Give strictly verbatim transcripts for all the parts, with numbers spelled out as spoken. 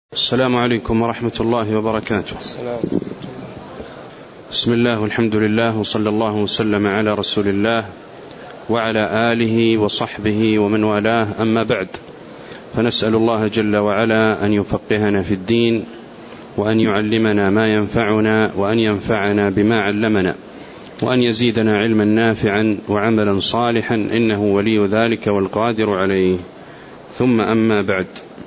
السلام عليكم ورحمة الله وبركاته. بسم الله والحمد لله وصلى الله وسلم على رسول الله وعلى آله وصحبه ومن والاه، أما بعد، فنسأل الله جل وعلا أن يفقهنا في الدين وأن يعلمنا ما ينفعنا وأن ينفعنا بما علمنا وأن يزيدنا علما نافعا وعملا صالحا، إنه ولي ذلك والقادر عليه. ثم أما بعد،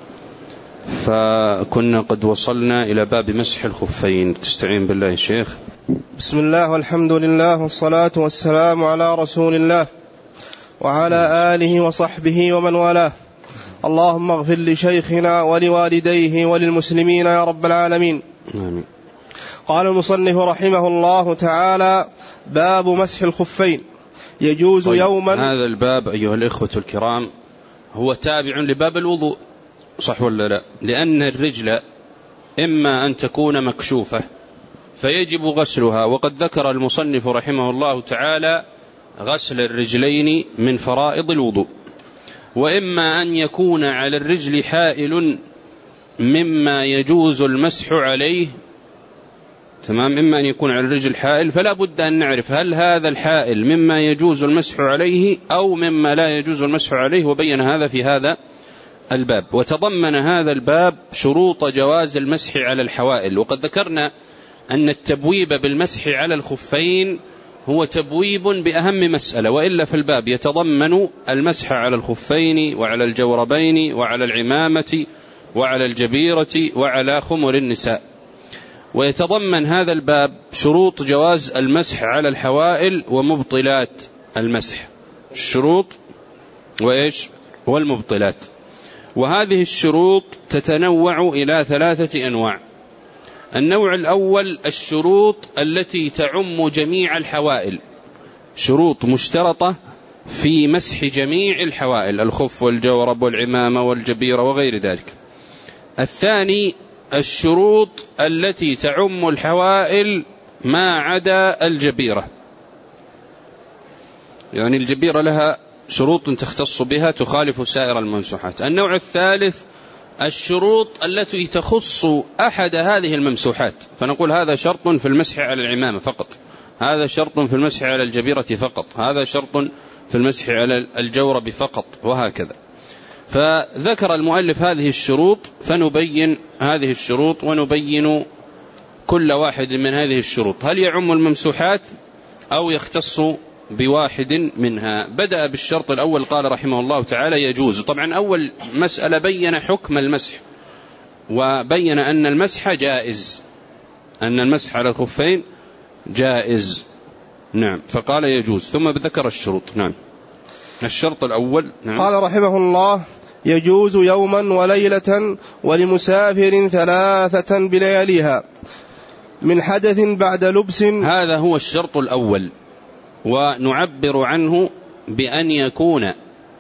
فكنا قد وصلنا إلى باب مسح الخفين. تستعين بالله يا شيخ. بسم الله والحمد لله والصلاة والسلام على رسول الله وعلى آله وصحبه ومن والاه. اللهم اغفر لشيخنا ولوالديه وللمسلمين يا رب العالمين. آمين. قال المصنف رحمه الله تعالى: باب مسح الخفين. يجوز طيب، يوما. هذا الباب أيها الإخوة الكرام هو تابع لباب الوضوء، صح ولا لا؟ لأن الرجل إما أن تكون مكشوفة فيجب غسلها، وقد ذكر المصنف رحمه الله تعالى غسل الرجلين من فرائض الوضوء، وإما أن يكون على الرجل حائل مما يجوز المسح عليه. تمام، إما أن يكون على الرجل حائل، فلا بد أن نعرف هل هذا الحائل مما يجوز المسح عليه أو مما لا يجوز المسح عليه، وبين هذا في هذا الباب. وتضمن هذا الباب شروط جواز المسح على الحوائل، وقد ذكرنا أن التبويب بالمسح على الخفين هو تبويب بأهم مسألة، وإلا في الباب يتضمن المسح على الخفين وعلى الجوربين وعلى العمامة وعلى الجبيرة وعلى خمر النساء. ويتضمن هذا الباب شروط جواز المسح على الحوائل ومبطلات المسح، الشروط وإيش والمبطلات. وهذه الشروط تتنوع إلى ثلاثة أنواع. النوع الأول الشروط التي تعم جميع الحوائل، شروط مشترطة في مسح جميع الحوائل، الخف والجورب والعمامة والجبيرة وغير ذلك. الثاني الشروط التي تعم الحوائل ما عدا الجبيرة، يعني الجبيرة لها شروط تختص بها تخالف سائر الممسوحات. النوع الثالث الشروط التي تخص أحد هذه الممسوحات، فنقول هذا شرط في المسح على العمامة فقط، هذا شرط في المسح على الجبيرة فقط، هذا شرط في المسح على الجورب فقط، وهكذا. فذكر المؤلف هذه الشروط، فنبين هذه الشروط ونبين كل واحد من هذه الشروط هل يعم الممسوحات أو يختص بواحد منها. بدأ بالشرط الأول، قال رحمه الله تعالى: يجوز. طبعا أول مسألة بين حكم المسح، وبين أن المسح جائز، أن المسح على الخفين جائز. نعم، فقال يجوز، ثم ذكر الشروط. نعم، الشرط الأول. نعم. قال رحمه الله: يجوز يوما وليلة ولمسافر ثلاثة بلياليها من حدث بعد لبس. هذا هو الشرط الأول، ونعبر عنه بأن يكون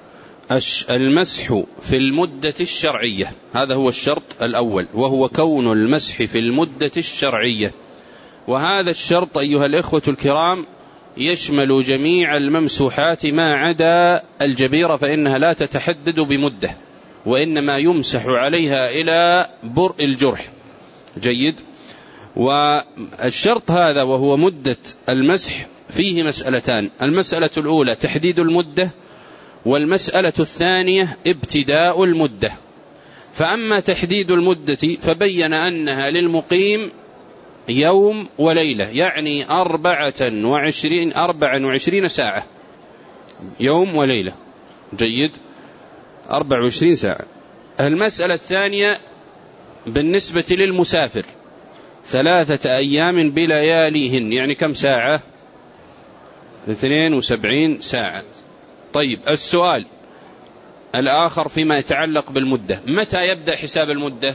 المسح في المدة الشرعية. هذا هو الشرط الأول، وهو كون المسح في المدة الشرعية. وهذا الشرط أيها الإخوة الكرام يشمل جميع الممسوحات ما عدا الجبيرة، فإنها لا تتحدد بمدة، وإنما يمسح عليها إلى برء الجرح. جيد. والشرط هذا وهو مدة المسح فيه مسألتان: المسألة الأولى تحديد المدة، والمسألة الثانية ابتداء المدة. فأما تحديد المدة فبين أنها للمقيم يوم وليلة، يعني أربعة وعشرين, أربعة وعشرين ساعة، يوم وليلة. جيد، أربعة وعشرين ساعة. المسألة الثانية بالنسبة للمسافر ثلاثة أيام بلياليهن، يعني كم ساعة؟ اثنين وسبعين ساعة. طيب، السؤال الآخر فيما يتعلق بالمدة: متى يبدأ حساب المدة؟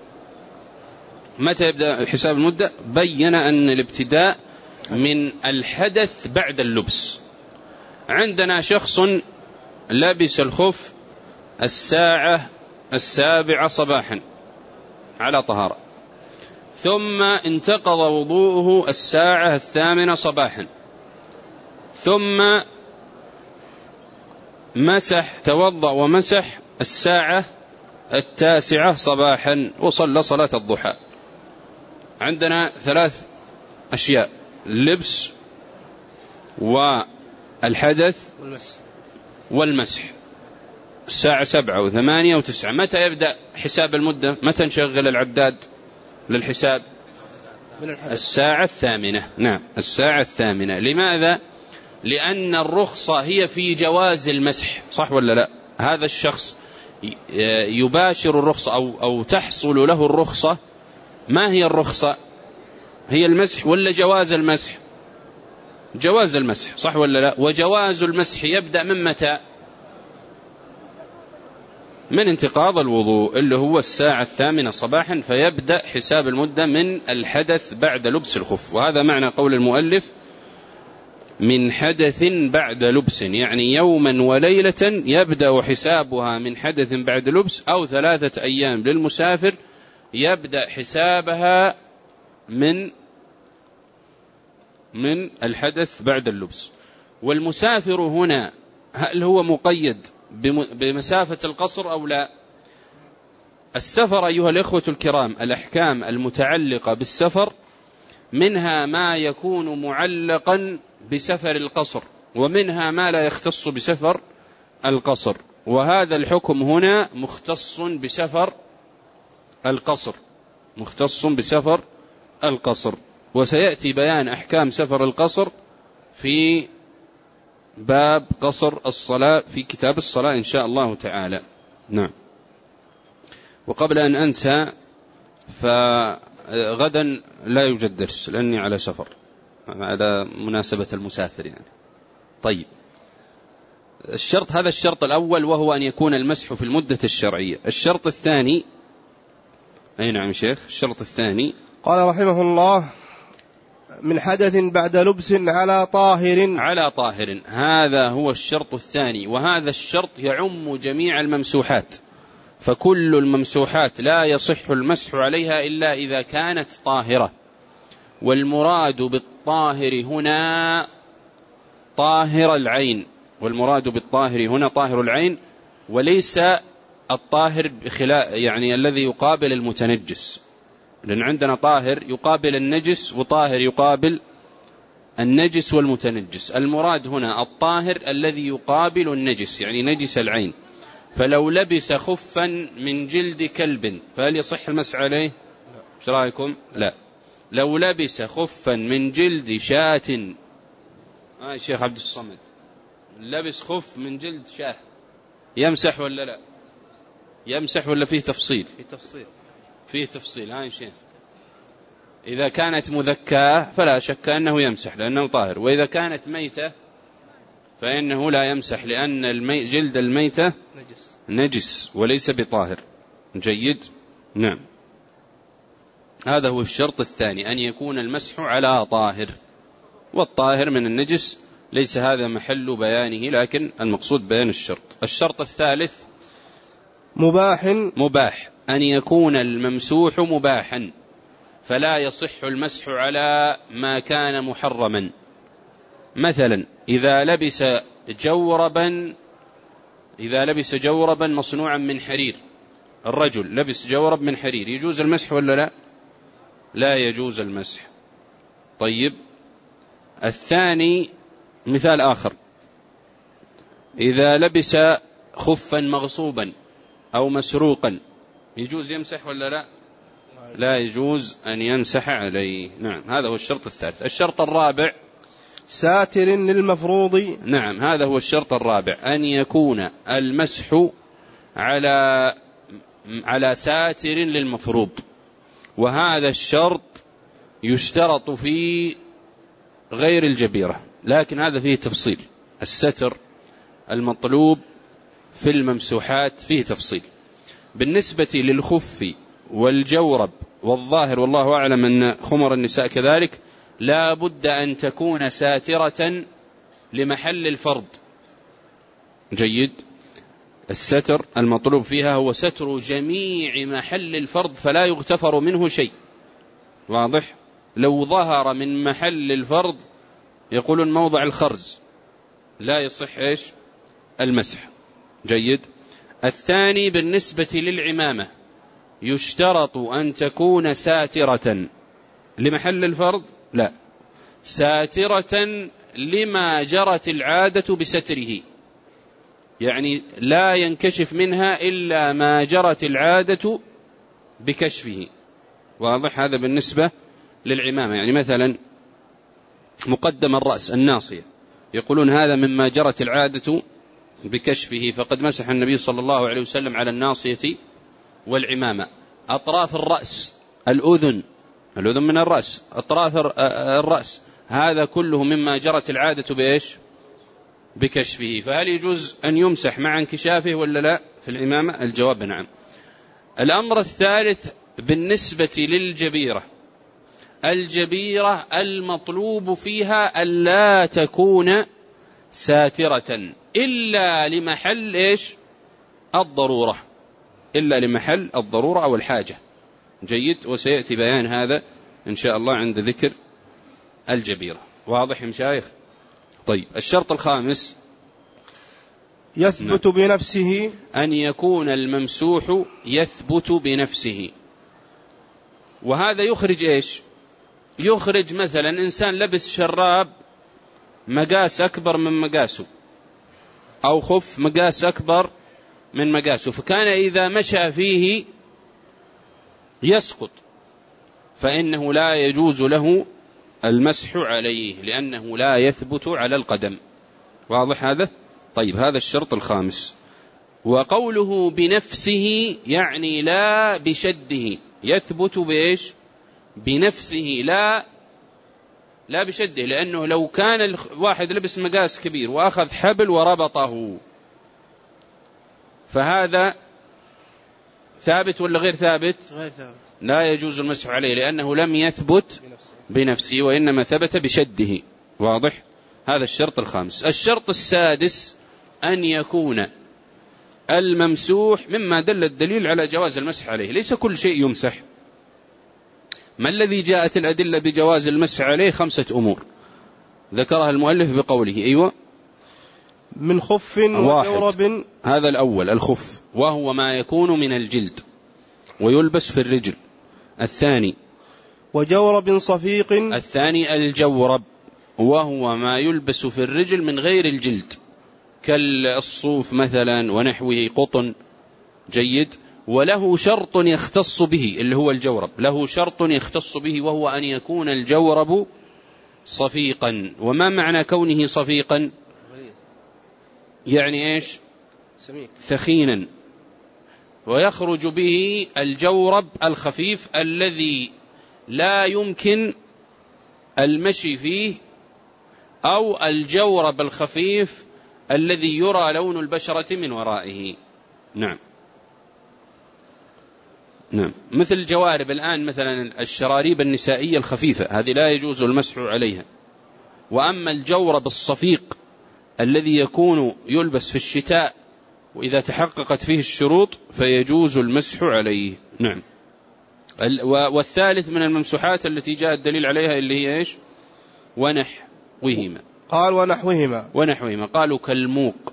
متى يبدأ حساب المدة؟ بين أن الابتداء من الحدث بعد اللبس. عندنا شخص لبس الخف الساعة السابعة صباحا على طهارة، ثم انتقض وضوءه الساعة الثامنة صباحا، ثم مسح توضأ ومسح الساعة التاسعة صباحا وصلى صلاة الضحى. عندنا ثلاث أشياء: اللبس والحدث والمسح. الساعة سبعة وثمانية وتسعة. متى يبدأ حساب المدة؟ متى نشغل العداد للحساب؟ الساعة الثامنة. نعم، الساعة الثامنة. لماذا؟ لأن الرخصة هي في جواز المسح، صح ولا لا؟ هذا الشخص يباشر الرخصة أو, أو تحصل له الرخصة. ما هي الرخصة؟ هي المسح ولا جواز المسح؟ جواز المسح، صح ولا لا؟ وجواز المسح يبدأ من متى؟ من انتقاض الوضوء اللي هو الساعة الثامنة صباحا، فيبدأ حساب المدة من الحدث بعد لبس الخف. وهذا معنى قول المؤلف من حدث بعد لبس، يعني يوما وليلة يبدأ حسابها من حدث بعد لبس، أو ثلاثة أيام للمسافر يبدأ حسابها من من الحدث بعد اللبس. والمسافر هنا هل هو مقيد بمسافة القصر أو لا؟ السفر أيها الإخوة الكرام، الأحكام المتعلقة بالسفر منها ما يكون معلقا بسفر القصر، ومنها ما لا يختص بسفر القصر. وهذا الحكم هنا مختص بسفر القصر، مختص بسفر القصر. وسيأتي بيان أحكام سفر القصر في باب قصر الصلاة في كتاب الصلاة إن شاء الله تعالى. نعم. وقبل أن أنسى، فغدا لا يوجد درس لأني على سفر، على مناسبة المسافر يعني. طيب، الشرط هذا الشرط الأول، وهو أن يكون المسح في المدة الشرعية. الشرط الثاني، أي نعم شيخ، الشرط الثاني قال رحمه الله من حدث بعد لبس على طاهر. على طاهر، هذا هو الشرط الثاني. وهذا الشرط يعم جميع الممسوحات، فكل الممسوحات لا يصح المسح عليها إلا إذا كانت طاهرة. والمراد بالطاهر هنا طاهر العين، والمراد بالطاهر هنا طاهر العين، وليس الطاهر بخلاف يعني الذي يقابل المتنجس، لأن عندنا طاهر يقابل النجس وطاهر يقابل النجس والمتنجس. المراد هنا الطاهر الذي يقابل النجس، يعني نجس العين. فلو لبس خفا من جلد كلب فهل يصح المسح عليه؟ ايش رايكم؟ لا. لو لبس خفا من جلد شاة، آه الشيخ عبد الصمد، لبس خف من جلد شاه يمسح ولا لا؟ يمسح ولا فيه تفصيل؟ فيه تفصيل. فيه تفصيل. هاي شيء. إذا كانت مذكاة فلا شك أنه يمسح لأنه طاهر، وإذا كانت ميتة فإنه لا يمسح، لأن المي... جلد الميتة نجس. نجس وليس بطاهر. جيد. نعم. هذا هو الشرط الثاني، أن يكون المسح على طاهر، والطاهر من النجس ليس هذا محل بيانه، لكن المقصود بيان الشرط. الشرط الثالث مباح. مباح، أن يكون الممسوح مباحا، فلا يصح المسح على ما كان محرما. مثلا إذا لبس جوربا إذا لبس جوربا مصنوعا من حرير، الرجل لبس جورب من حرير، يجوز المسح ولا لا؟ لا يجوز المسح. طيب، الثاني مثال آخر، إذا لبس خفا مغصوبا أو مسروقا، يجوز يمسح ولا لا؟ لا يجوز أن يمسح عليه. نعم، هذا هو الشرط الثالث. الشرط الرابع ساتر للمفروض. نعم، هذا هو الشرط الرابع، أن يكون المسح على على ساتر للمفروض. وهذا الشرط يشترط في غير الجبيرة، لكن هذا فيه تفصيل. الستر المطلوب في الممسوحات فيه تفصيل. بالنسبة للخف والجورب والظاهر والله أعلم أن خمر النساء كذلك، لا بد أن تكون ساترة لمحل الفرض. جيد. الستر المطلوب فيها هو ستر جميع محل الفرض، فلا يغتفر منه شيء. واضح؟ لو ظهر من محل الفرض يقولون موضع الخرز لا يصح إيش؟ المسح. جيد. الثاني بالنسبة للعمامة يشترط أن تكون ساترة لمحل الفرض، لا، ساترة لما جرت العادة بستره، يعني لا ينكشف منها إلا ما جرت العادة بكشفه. واضح؟ هذا بالنسبة للعمامة. يعني مثلا مقدم الرأس الناصية يقولون هذا مما جرت العادة بكشفه، فقد مسح النبي صلى الله عليه وسلم على الناصية والعمامة. أطراف الرأس، الأذن، الأذن من الرأس، أطراف الرأس، هذا كله مما جرت العادة بإيش؟ بكشفه. فهل يجوز أن يمسح مع انكشافه ولا لا في العمامة؟ الجواب نعم. الأمر الثالث بالنسبة للجبيرة، الجبيرة المطلوب فيها ألا تكون ساترة إلا لمحل إيش؟ الضرورة، إلا لمحل الضرورة أو الحاجة. جيد، وسيأتي بيان هذا إن شاء الله عند ذكر الجبيرة. واضح يا مشايخ؟ طيب، الشرط الخامس يثبت بنفسه، أن يكون الممسوح يثبت بنفسه. وهذا يخرج إيش؟ يخرج مثلا إنسان لبس شراب مقاس أكبر من مقاسه، أو خف مقاس أكبر من مقاسه، فكان إذا مشى فيه يسقط، فإنه لا يجوز له المسح عليه لأنه لا يثبت على القدم. واضح هذا؟ طيب، هذا الشرط الخامس. وقوله بنفسه يعني لا بشده، يثبت بإيش؟ بنفسه، لا لا بشده، لأنه لو كان الواحد لبس مقاس كبير وأخذ حبل وربطه فهذا ثابت ولا غير ثابت؟ غير ثابت، لا يجوز المسح عليه لأنه لم يثبت بنفسه وإنما ثبت بشده. واضح؟ هذا الشرط الخامس. الشرط السادس أن يكون الممسوح مما دل الدليل على جواز المسح عليه. ليس كل شيء يمسح. ما الذي جاءت الأدلة بجواز المسح عليه؟ خمسة أمور ذكرها المؤلف بقوله أيوة من خف وجورب. هذا الأول الخف، وهو ما يكون من الجلد ويلبس في الرجل. الثاني وجورب صفيق. الثاني الجورب، وهو ما يلبس في الرجل من غير الجلد كالصوف مثلا ونحوه، قطن. جيد. وله شرط يختص به اللي هو الجورب، له شرط يختص به وهو أن يكون الجورب صفيقا. وما معنى كونه صفيقا؟ يعني إيش؟ ثخينا. ويخرج به الجورب الخفيف الذي لا يمكن المشي فيه، أو الجورب الخفيف الذي يرى لون البشرة من ورائه. نعم نعم مثل الجوارب الآن، مثلا الشراريب النسائية الخفيفة، هذه لا يجوز المسح عليها. وأما الجورب الصفيق الذي يكون يلبس في الشتاء وإذا تحققت فيه الشروط فيجوز المسح عليه. نعم. والثالث من الممسوحات التي جاء الدليل عليها اللي هي إيش؟ ونحوهما. قال ونحوهما. ونحوهما قالوا كالموق.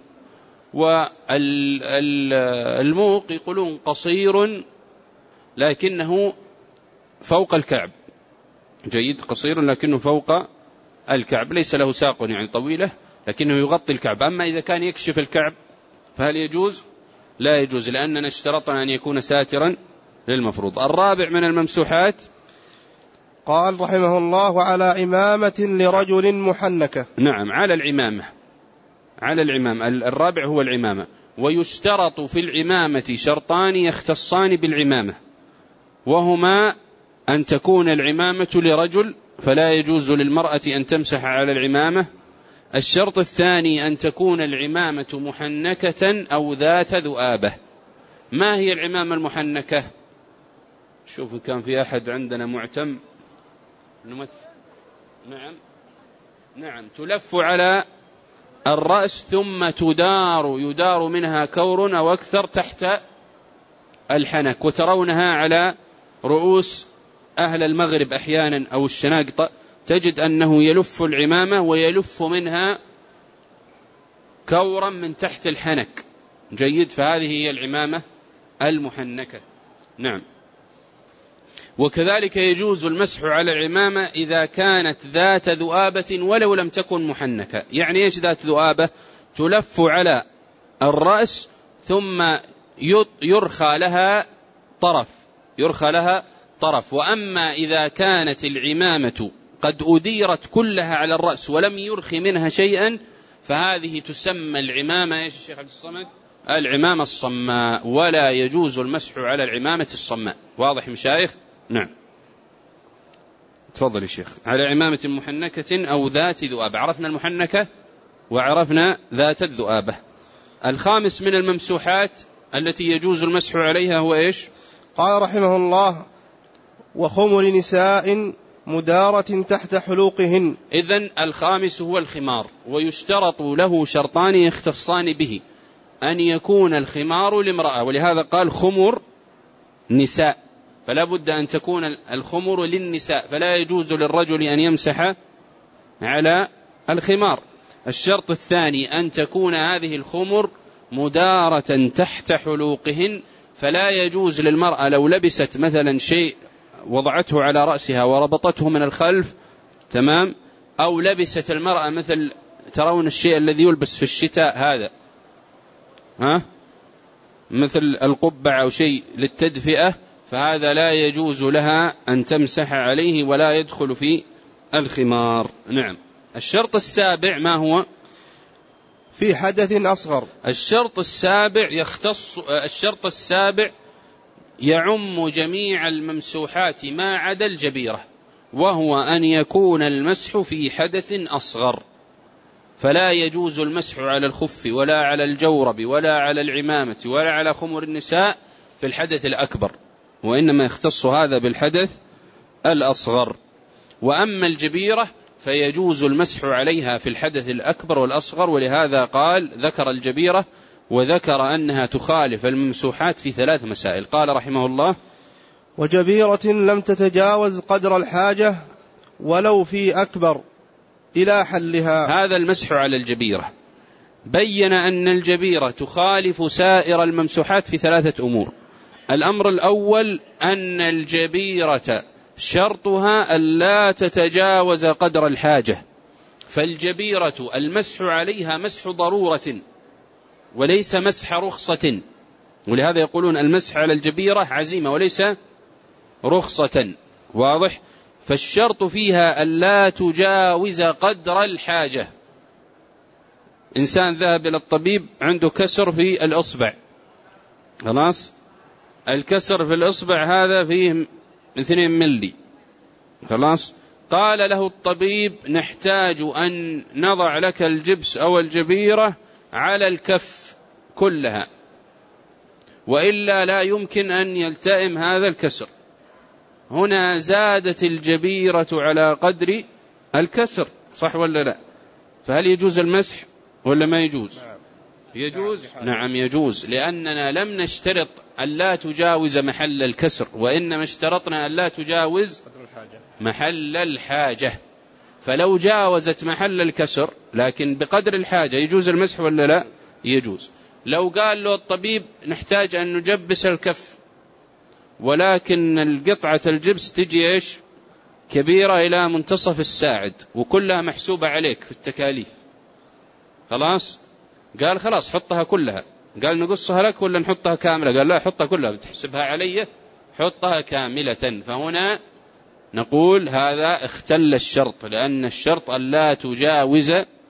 والموق يقولون قصير لكنه فوق الكعب. جيد، قصير لكنه فوق الكعب، ليس له ساق يعني طويلة لكنه يغطي الكعب. أما إذا كان يكشف الكعب فهل يجوز؟ لا يجوز، لأننا اشترطنا أن يكون ساترا للمفروض. الرابع من الممسوحات قال رحمه الله على إمامة لرجل محنكة. نعم، على العمامة، على العمامة. الرابع هو العمامة. ويشترط في العمامة شرطان يختصان بالعمامة، وهما أن تكون العمامة لرجل فلا يجوز للمرأة أن تمسح على العمامة. الشرط الثاني أن تكون العمامة محنكة أو ذات ذؤابة. ما هي العمامة المحنكة؟ شوف كان في أحد عندنا معتم نمثل. نعم نعم تلف على الرأس ثم تدار، يدار منها كور أو أكثر تحت الحنك، وترونها على رؤوس أهل المغرب أحيانا أو الشناقطة، تجد أنه يلف العمامة ويلف منها كورا من تحت الحنك، جيد. فهذه هي العمامة المحنكة. نعم. وكذلك يجوز المسح على العمامة إذا كانت ذات ذؤابة ولو لم تكن محنكة. يعني إيش ذات ذؤابة؟ تلف على الرأس ثم يرخى لها طرف يرخى لها طرف. وأما إذا كانت العمامة قد أديرت كلها على الرأس ولم يرخي منها شيئا فهذه تسمى العمامة إيش الشيخ عبد الصمد؟ العمامة الصماء، ولا يجوز المسح على العمامة الصماء. واضح مشايخ؟ نعم. تفضل يا شيخ. على عمامة محنكة أو ذات ذؤابة. عرفنا المحنكة وعرفنا ذات الذؤابة. الخامس من الممسوحات التي يجوز المسح عليها هو إيش؟ قال رحمه الله: وخمر نساء مدارة تحت حلوقهن. إذن الخامس هو الخمار، ويشترط له شرطان يختصان به: أن يكون الخمار لامرأة، ولهذا قال خمر نساء، فلا بد أن تكون الخمر للنساء، فلا يجوز للرجل أن يمسح على الخمار. الشرط الثاني أن تكون هذه الخمر مدارة تحت حلوقهن، فلا يجوز للمرأة لو لبست مثلا شيء وضعته على رأسها وربطته من الخلف، تمام، أو لبست المرأة مثل ترون الشيء الذي يلبس في الشتاء هذا، ها، مثل القبعة أو شيء للتدفئة، فهذا لا يجوز لها أن تمسح عليه ولا يدخل في الخمار. نعم. الشرط السابع ما هو؟ في حدث أصغر. الشرط السابع يختص الشرط السابع يعم جميع الممسوحات ما عدا الجبيرة، وهو أن يكون المسح في حدث أصغر، فلا يجوز المسح على الخف ولا على الجورب ولا على العمامة ولا على خمر النساء في الحدث الأكبر، وإنما يختص هذا بالحدث الأصغر. وأما الجبيرة فيجوز المسح عليها في الحدث الأكبر والأصغر، ولهذا قال ذكر الجبيرة وذكر أنها تخالف الممسوحات في ثلاث مسائل. قال رحمه الله: وجبيرة لم تتجاوز قدر الحاجة ولو في أكبر إلى حلها. هذا المسح على الجبيرة. بين أن الجبيرة تخالف سائر الممسوحات في ثلاثة أمور. الأمر الأول أن الجبيرة شرطها ألا تتجاوز قدر الحاجة، فالجبيرة المسح عليها مسح ضرورة وليس مسح رخصة، ولهذا يقولون المسح على الجبيرة عزيمة وليس رخصة. واضح؟ فالشرط فيها ألا تجاوز قدر الحاجة. إنسان ذهب إلى الطبيب عنده كسر في الأصبع، خلاص، الكسر في الأصبع هذا فيه اثنين ملي، خلاص، قال له الطبيب: نحتاج أن نضع لك الجبس أو الجبيرة على الكف كلها، وإلا لا يمكن أن يلتئم هذا الكسر. هنا زادت الجبيرة على قدر الكسر، صح ولا لا؟ فهل يجوز المسح ولا ما يجوز؟ يجوز. نعم يجوز، لأننا لم نشترط أن لا تجاوز محل الكسر، وإنما اشترطنا أن لا تجاوز محل الحاجة. فلو جاوزت محل الكسر لكن بقدر الحاجة يجوز المسح ولا لا؟ يجوز. لو قال له الطبيب: نحتاج أن نجبس الكف، ولكن القطعة الجبس تجي إيش؟ كبيرة إلى منتصف الساعد وكلها محسوبة عليك في التكاليف، خلاص، قال خلاص حطها كلها. قال: نقصها لك ولا نحطها كاملة؟ قال: لا، حطها كلها، بتحسبها علي، حطها كاملة. فهنا نقول هذا اختل الشرط، لأن الشرط ألا تجاوز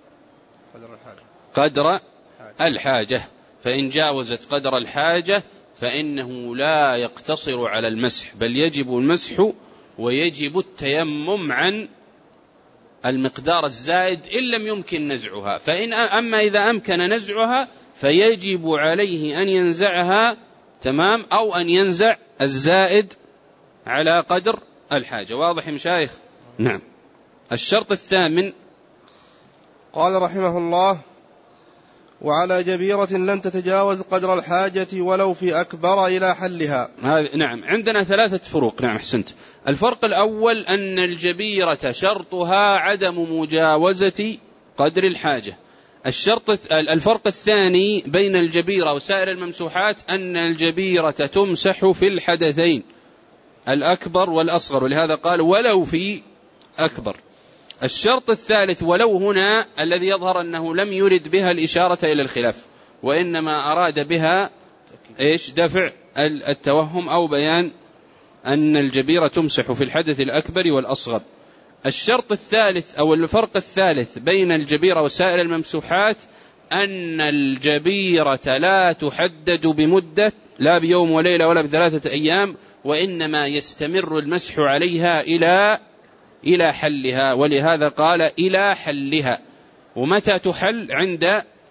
قدر الحاجة، فإن جاوزت قدر الحاجة فإنه لا يقتصر على المسح، بل يجب المسح ويجب التيمم عن المقدار الزائد إن لم يمكن نزعها. فإن أما إذا أمكن نزعها فيجب عليه أن ينزعها، تمام، أو أن ينزع الزائد على قدر الحاجة. واضح مشايخ؟ نعم. الشرط الثامن قال رحمه الله: وعلى جبيرة لم تتجاوز قدر الحاجة ولو في أكبر إلى حلها. نعم. عندنا ثلاثة فروق. نعم أحسنت. الفرق الأول أن الجبيرة شرطها عدم مجاوزة قدر الحاجة. الشرط الفرق الثاني بين الجبيرة وسائر الممسوحات أن الجبيرة تمسح في الحدثين الأكبر والأصغر، ولهذا قال ولو في أكبر. الشرط الثالث ولو هنا الذي يظهر أنه لم يرد بها الإشارة إلى الخلاف، وإنما أراد بها إيش؟ دفع التوهم أو بيان أن الجبيرة تمسح في الحدث الأكبر والأصغر. الشرط الثالث أو الفرق الثالث بين الجبيرة وسائر الممسوحات أن الجبيرة لا تحدد بمدة، لا بيوم وليلة ولا بثلاثة أيام، وإنما يستمر المسح عليها إلى إلى حلها، ولهذا قال إلى حلها. ومتى تحل؟ عند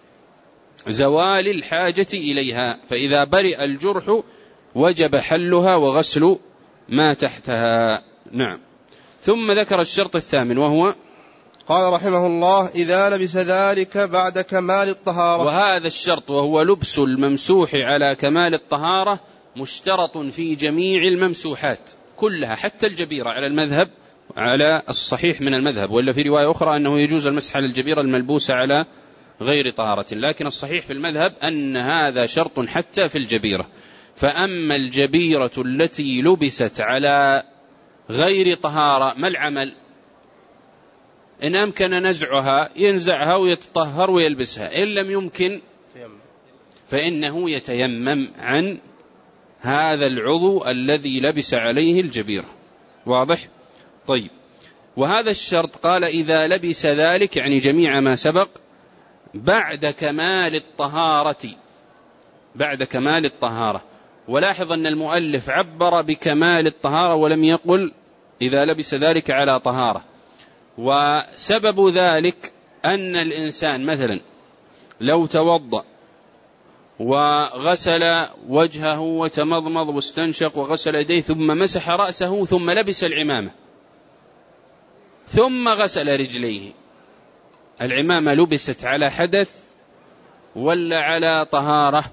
زوال الحاجة إليها، فإذا برئ الجرح وجب حلها وغسل ما تحتها. نعم. ثم ذكر الشرط الثامن وهو قال رحمه الله إذا لبس ذلك بعد كمال الطهارة. وهذا الشرط وهو لبس الممسوح على كمال الطهارة مشترط في جميع الممسوحات كلها حتى الجبيرة على المذهب، على الصحيح من المذهب، وإلا في رواية أخرى أنه يجوز المسح على الجبيرة الملبوسة على غير طهارة، لكن الصحيح في المذهب أن هذا شرط حتى في الجبيرة. فأما الجبيرة التي لبست على غير طهارة ما العمل؟ إن أمكن نزعها ينزعها ويتطهر ويلبسها، إن لم يمكن فإنه يتيمم عن هذا العضو الذي لبس عليه الجبيرة. واضح؟ طيب. وهذا الشرط قال إذا لبس ذلك يعني جميع ما سبق بعد كمال الطهارة، بعد كمال الطهارة. ولاحظ أن المؤلف عبر بكمال الطهارة ولم يقل إذا لبس ذلك على طهارة. وسبب ذلك أن الإنسان مثلا لو توضأ وغسل وجهه وتمضمض واستنشق وغسل يديه ثم مسح رأسه ثم لبس العمامة ثم غسل رجليه، العمامة لبست على حدث ولا على طهارة؟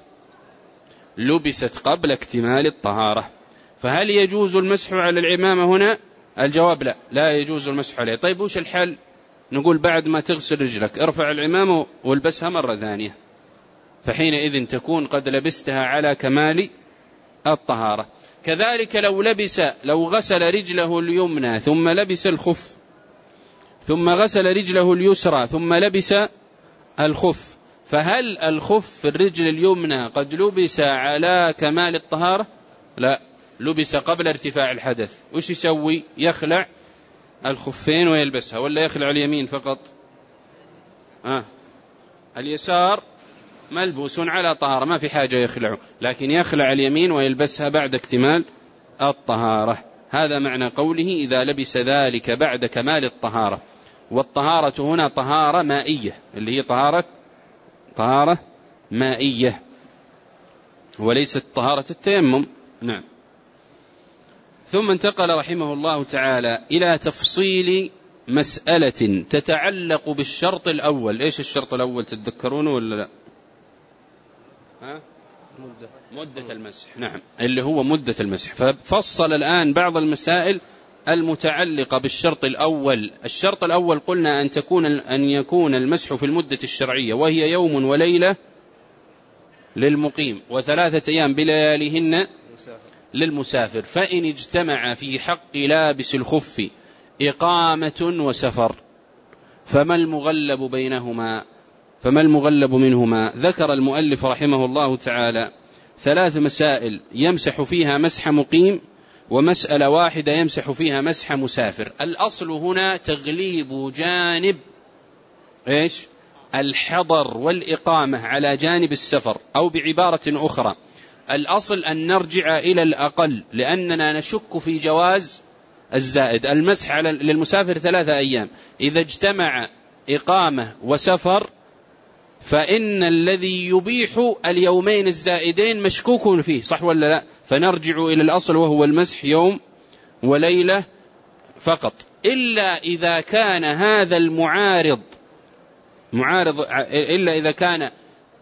لبست قبل اكتمال الطهارة، فهل يجوز المسح على العمامة هنا؟ الجواب لا، لا يجوز المسح عليه. طيب وش الحل؟ نقول بعد ما تغسل رجلك ارفع العمامة والبسها مرة ثانية، فحينئذ تكون قد لبستها على كمال الطهارة. كذلك لو لبس لو غسل رجله اليمنى ثم لبس الخف ثم غسل رجله اليسرى ثم لبس الخف، فهل الخف في الرجل اليمنى قد لبس على كمال الطهارة؟ لا، لبس قبل ارتفاع الحدث. وش يسوي؟ يخلع الخفين ويلبسها، ولا يخلع اليمين فقط؟ آه. اليسار ملبوس على طهارة ما في حاجة يخلعه، لكن يخلع اليمين ويلبسها بعد اكتمال الطهارة. هذا معنى قوله إذا لبس ذلك بعد كمال الطهارة. والطهارة هنا طهارة مائية، اللي هي طهارة طهارة مائية وليست طهارة التيمم. نعم. ثم انتقل رحمه الله تعالى إلى تفصيل مسألة تتعلق بالشرط الأول. إيش الشرط الأول تتذكرونه ولا لا؟ ها؟ مدة. مدة المسح. نعم، اللي هو مدة المسح. ففصل الآن بعض المسائل المتعلقة بالشرط الأول. الشرط الأول قلنا أن تكون أن يكون المسح في المدة الشرعية، وهي يوم وليلة للمقيم وثلاثة أيام بلياليهن للمسافر. فإن اجتمع في حق لابس الخف إقامة وسفر فما المغلب بينهما فما المغلب منهما؟ ذكر المؤلف رحمه الله تعالى ثلاث مسائل يمسح فيها مسح مقيم، ومسألة واحدة يمسح فيها مسح مسافر. الأصل هنا تغليب جانب إيش؟ الحضر والإقامة على جانب السفر، أو بعبارة أخرى الأصل أن نرجع إلى الأقل، لأننا نشك في جواز الزائد. المسح على للمسافر ثلاثة أيام، إذا اجتمع إقامة وسفر فإن الذي يبيح اليومين الزائدين مشكوك فيه، صح ولا لا؟ فنرجع إلى الأصل وهو المسح يوم وليلة فقط، إلا إذا كان هذا المعارض معارض إلا إذا كان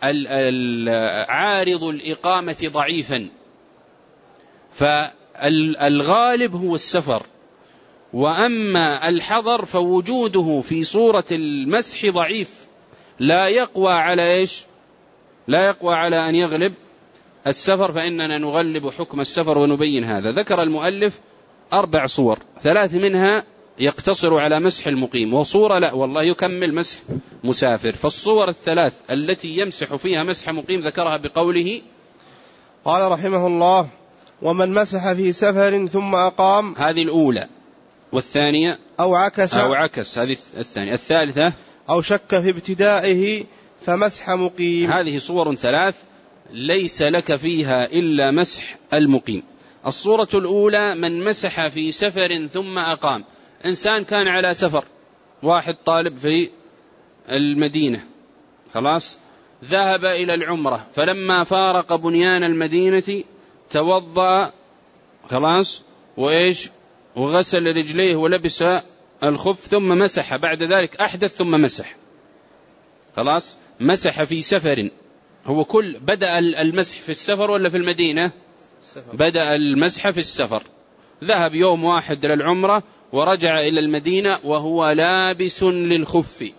عارض الإقامة ضعيفا، فالغالب هو السفر، وأما الحضر فوجوده في صورة المسح ضعيف، لا يقوى على إيش؟ لا يقوى على أن يغلب السفر، فإننا نغلب حكم السفر ونبين هذا. ذكر المؤلف أربع صور، ثلاث منها يقتصر على مسح المقيم، وصورة لا والله يكمل مسح مسافر. فالصور الثلاث التي يمسح فيها مسح مقيم ذكرها بقوله قال رحمه الله: ومن مسح في سفر ثم أقام، هذه الأولى. والثانية أو عكس أو عكس هذه الثانية. الثالثة أو شك في ابتدائه فمسح مقيم. هذه صور ثلاث ليس لك فيها إلا مسح المقيم. الصورة الأولى: من مسح في سفر ثم أقام. إنسان كان على سفر، واحد طالب في المدينة، خلاص ذهب إلى العمرة، فلما فارق بنيان المدينة توضأ، خلاص، وإيش، وغسل رجليه ولبس الخف ثم مسح، بعد ذلك أحدث ثم مسح، خلاص مسح في سفر. هو كل بدأ المسح في السفر ولا في المدينة؟ السفر. بدأ المسح في السفر، ذهب يوم واحد إلى العمرة ورجع إلى المدينة وهو لابس للخف.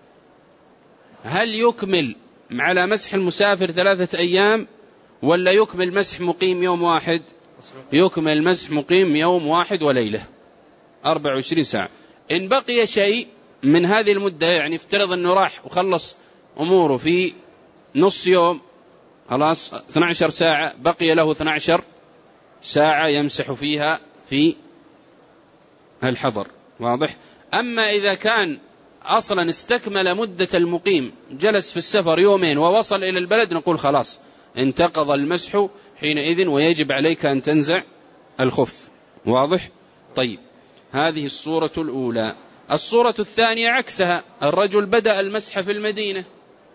هل يكمل على مسح المسافر ثلاثة أيام ولا يكمل مسح مقيم يوم واحد؟ يكمل مسح مقيم يوم واحد وليلة، أربع وعشرين ساعة. إن بقي شيء من هذه المدة، يعني افترض أنه راح وخلص أموره في نص يوم، خلاص اثنتي عشرة ساعة، بقي له اثنتي عشرة ساعة يمسح فيها في الحضر، واضح؟ أما إذا كان أصلا استكمل مدة المقيم، جلس في السفر يومين ووصل إلى البلد، نقول خلاص انتقض المسح حينئذ ويجب عليك أن تنزع الخف، واضح؟ طيب، هذه الصورة الأولى. الصورة الثانية عكسها: الرجل بدأ المسح في المدينة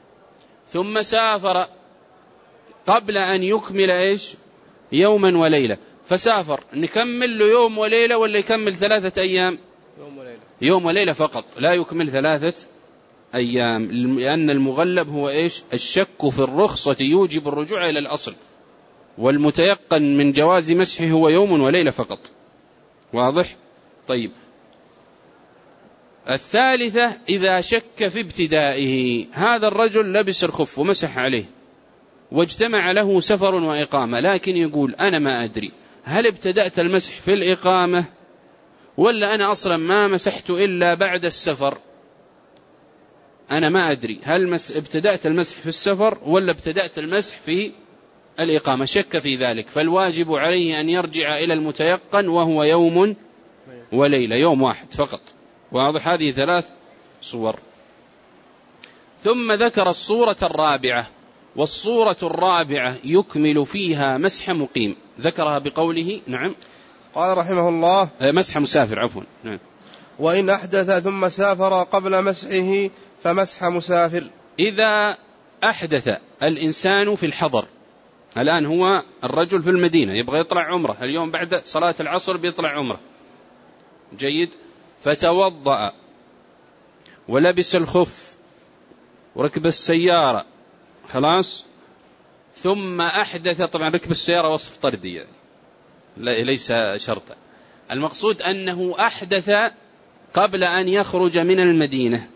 ثم سافر قبل أن يكمل إيش؟ يوما وليلة، فسافر، نكمل له يوم وليلة ولا يكمل ثلاثة أيام؟ يوم وليلة. يوم وليلة فقط، لا يكمل ثلاثة أيام، لأن المغلب هو إيش؟ الشك في الرخصة يوجب الرجوع إلى الأصل، والمتيقن من جواز مسحه هو يوم وليلة فقط، واضح؟ طيب، الثالثة: إذا شك في ابتدائه. هذا الرجل لبس الخف ومسح عليه واجتمع له سفر وإقامة، لكن يقول أنا ما أدري هل ابتدأت المسح في الإقامة ولا أنا أصلا ما مسحت إلا بعد السفر، أنا ما أدري هل مس ابتدأت المسح في السفر ولا ابتدأت المسح في الإقامة، شك في ذلك، فالواجب عليه أن يرجع إلى المتيقن وهو يوم وليلة، يوم واحد فقط، واضح؟ هذه ثلاث صور. ثم ذكر الصورة الرابعة، والصورة الرابعة يكمل فيها مسح مقيم، ذكرها بقوله نعم قال رحمه الله: مسح مسافر، عفوا نعم. وإن أحدث ثم سافر قبل مسحه فمسح مسافر. إذا أحدث الإنسان في الحضر، الآن هو الرجل في المدينة يبغى يطلع عمره، اليوم بعد صلاة العصر بيطلع عمره، جيد، فتوضأ ولبس الخف وركب السيارة، خلاص، ثم أحدث. طبعا ركب السيارة وصف طردي يعني، ليس شرطا، المقصود أنه أحدث قبل أن يخرج من المدينة،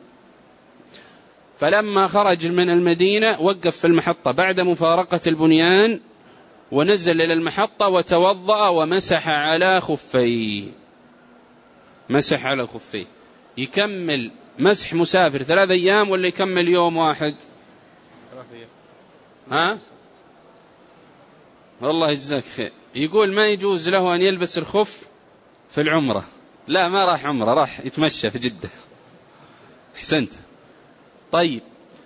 فلما خرج من المدينة وقف في المحطة بعد مفارقة البنيان ونزل إلى المحطة وتوضأ ومسح على خفيه، مسح على خفيه. يكمل مسح مسافر ثلاثة أيام ولا يكمل يوم واحد؟ ها؟ والله يجزاك خير. يقول ما يجوز له أن يلبس الخف في العمرة. لا، ما راح عمرة، راح يتمشى في جدة. أحسنت. طيب،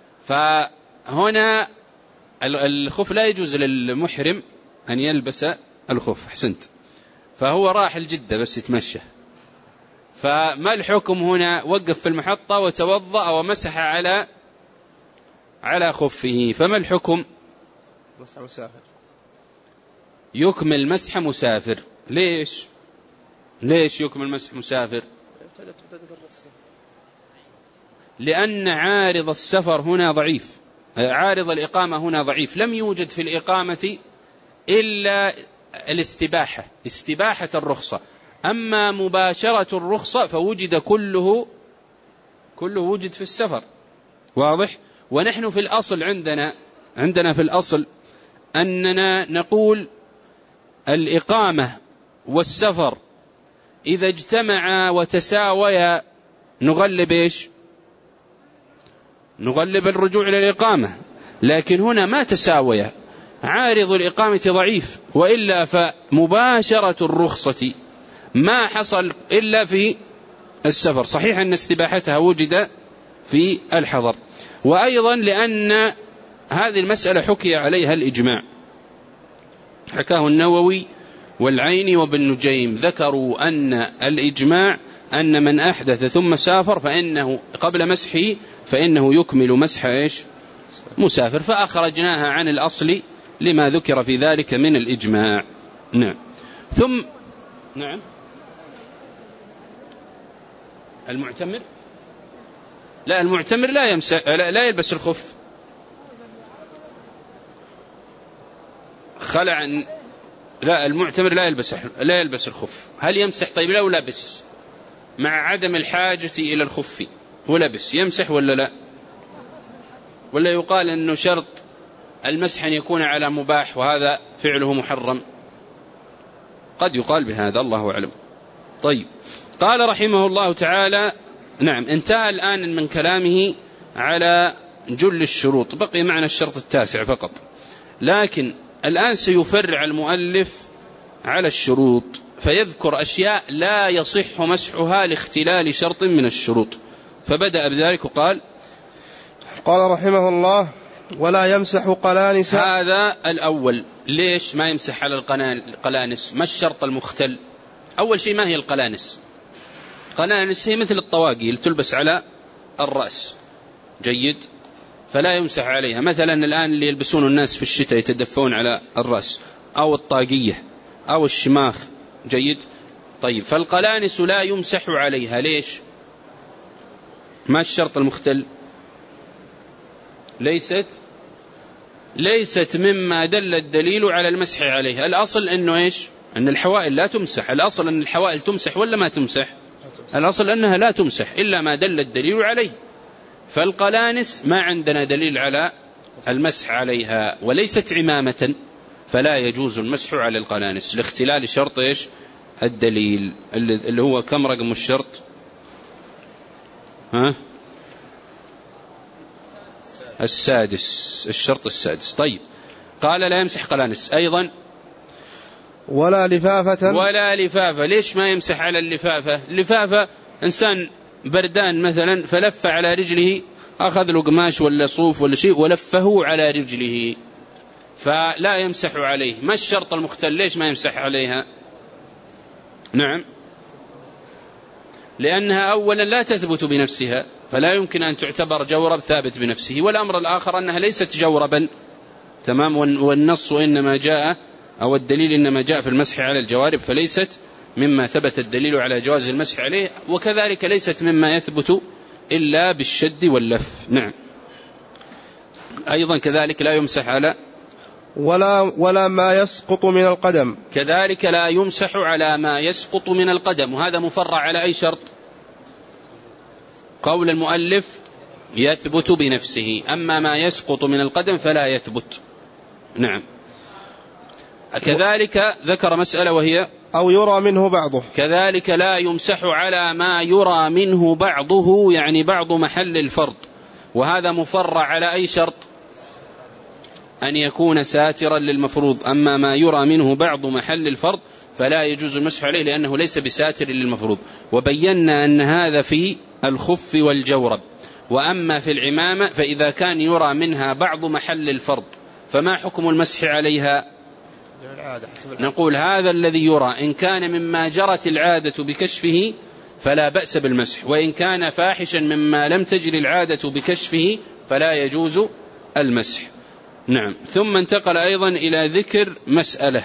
فهنا الخف لا يجوز للمحرم أن يلبس الخف، أحسنت، فهو راح الجدة بس يتمشى. فما الحكم هنا؟ وقف في المحطة وتوضأ ومسح على على خفه، فما الحكم؟ مسح مسافر. يكمل مسح مسافر. ليش؟ ليش يكمل مسح مسافر؟ لأن عارض السفر هنا ضعيف، عارض الإقامة هنا ضعيف، لم يوجد في الإقامة إلا الاستباحة، استباحة الرخصة، أما مباشرة الرخصة فوجد كله كله وجد في السفر، واضح؟ ونحن في الأصل عندنا عندنا في الأصل أننا نقول الإقامة والسفر إذا اجتمعا وتساويا نغلب إيش؟ نغلب الرجوع إلى الإقامة، لكن هنا ما تساويا، عارض الإقامة ضعيف، وإلا فمباشرة الرخصة ما حصل إلا في السفر. صحيح أن استباحتها وجد في الحضر، وأيضا لأن هذه المسألة حكي عليها الإجماع، حكاه النووي والعيني وابن نجيم، ذكروا أن الإجماع أن من أحدث ثم سافر فإنه قبل مسحه فإنه يكمل مسح إيش؟ مسافر، فأخرجناها عن الأصل لما ذكر في ذلك من الإجماع. نعم. ثم نعم المعتمر لا المعتمر لا يمسح لا يلبس الخف، خلع. لا المعتمر لا يلبس لا يلبس الخف. هل يمسح؟ طيب لو لبس مع عدم الحاجة إلى الخف ولبس يمسح ولا لا؟ ولا يقال أنه شرط المسح أن يكون على مباح وهذا فعله محرم؟ قد يقال بهذا، الله أعلم. طيب، قال رحمه الله تعالى نعم، انتهى الآن من كلامه على جل الشروط، بقي معنا الشرط التاسع فقط، لكن الآن سيفرع المؤلف على الشروط فيذكر أشياء لا يصح مسحها لاختلال شرط من الشروط، فبدأ بذلك وقال قال رحمه الله ولا يمسح قلانس. هذا الأول. ليش ما يمسح على القلانس؟ ما الشرط المختل؟ أول شيء ما هي القلانس؟ قلانس هي مثل الطواقي تلبس على الرأس، جيد، فلا يمسح عليها. مثلا الآن اللي يلبسون الناس في الشتاء يتدفون على الرأس، أو الطاقية أو الشماخ، جيد. طيب، فالقلانس لا يمسح عليها. ليش؟ ما الشرط المختل؟ ليست ليست مما دل الدليل على المسح عليها. الأصل أنه إيش؟ أن الحوائل لا تمسح. الأصل أن الحوائل تمسح ولا ما تمسح؟ الأصل أنها لا تمسح إلا ما دل الدليل عليه. فالقلانس ما عندنا دليل على المسح عليها، وليست عمامة، فلا يجوز المسح على القلانس لاختلال شرط إيش؟ الدليل، اللي هو كم رقم الشرط؟ ها؟ السادس، الشرط السادس. طيب، قال لا يمسح قلانس. أيضا ولا لفافة. ولا لفافة. ليش ما يمسح على اللفافة؟ اللفافة إنسان بردان مثلا فلف على رجله، أخذ له قماش ولا صوف ولا شيء ولفه على رجله، فلا يمسح عليه. ما الشرط المختل؟ ليش ما يمسح عليها؟ نعم، لأنها أولا لا تثبت بنفسها، فلا يمكن أن تعتبر جورب ثابت بنفسه. والأمر الآخر أنها ليست جوربا، تمام، والنص إنما جاء أو الدليل إنما جاء في المسح على الجوارب، فليست مما ثبت الدليل على جواز المسح عليه، وكذلك ليست مما يثبت إلا بالشد واللف. نعم. أيضا كذلك لا يمسح على ولا ولا ما يسقط من القدم. كذلك لا يمسح على ما يسقط من القدم، وهذا مفرع على أي شرط؟ قول المؤلف يثبت بنفسه، أما ما يسقط من القدم فلا يثبت. نعم. كذلك ذكر مسألة وهي أو يرى منه بعضه. كذلك لا يمسح على ما يرى منه بعضه، يعني بعض محل الفرض، وهذا مفرع على أي شرط؟ أن يكون ساترا للمفروض. أما ما يرى منه بعض محل الفرض فلا يجوز المسح عليه لأنه ليس بساتر للمفروض. وبينا أن هذا في الخف والجورب. وأما في العمامة فإذا كان يرى منها بعض محل الفرض فما حكم المسح عليها؟ نقول هذا الذي يرى إن كان مما جرت العادة بكشفه فلا بأس بالمسح، وإن كان فاحشا مما لم تجري العادة بكشفه فلا يجوز المسح. نعم. ثم انتقل أيضا إلى ذكر مسألة،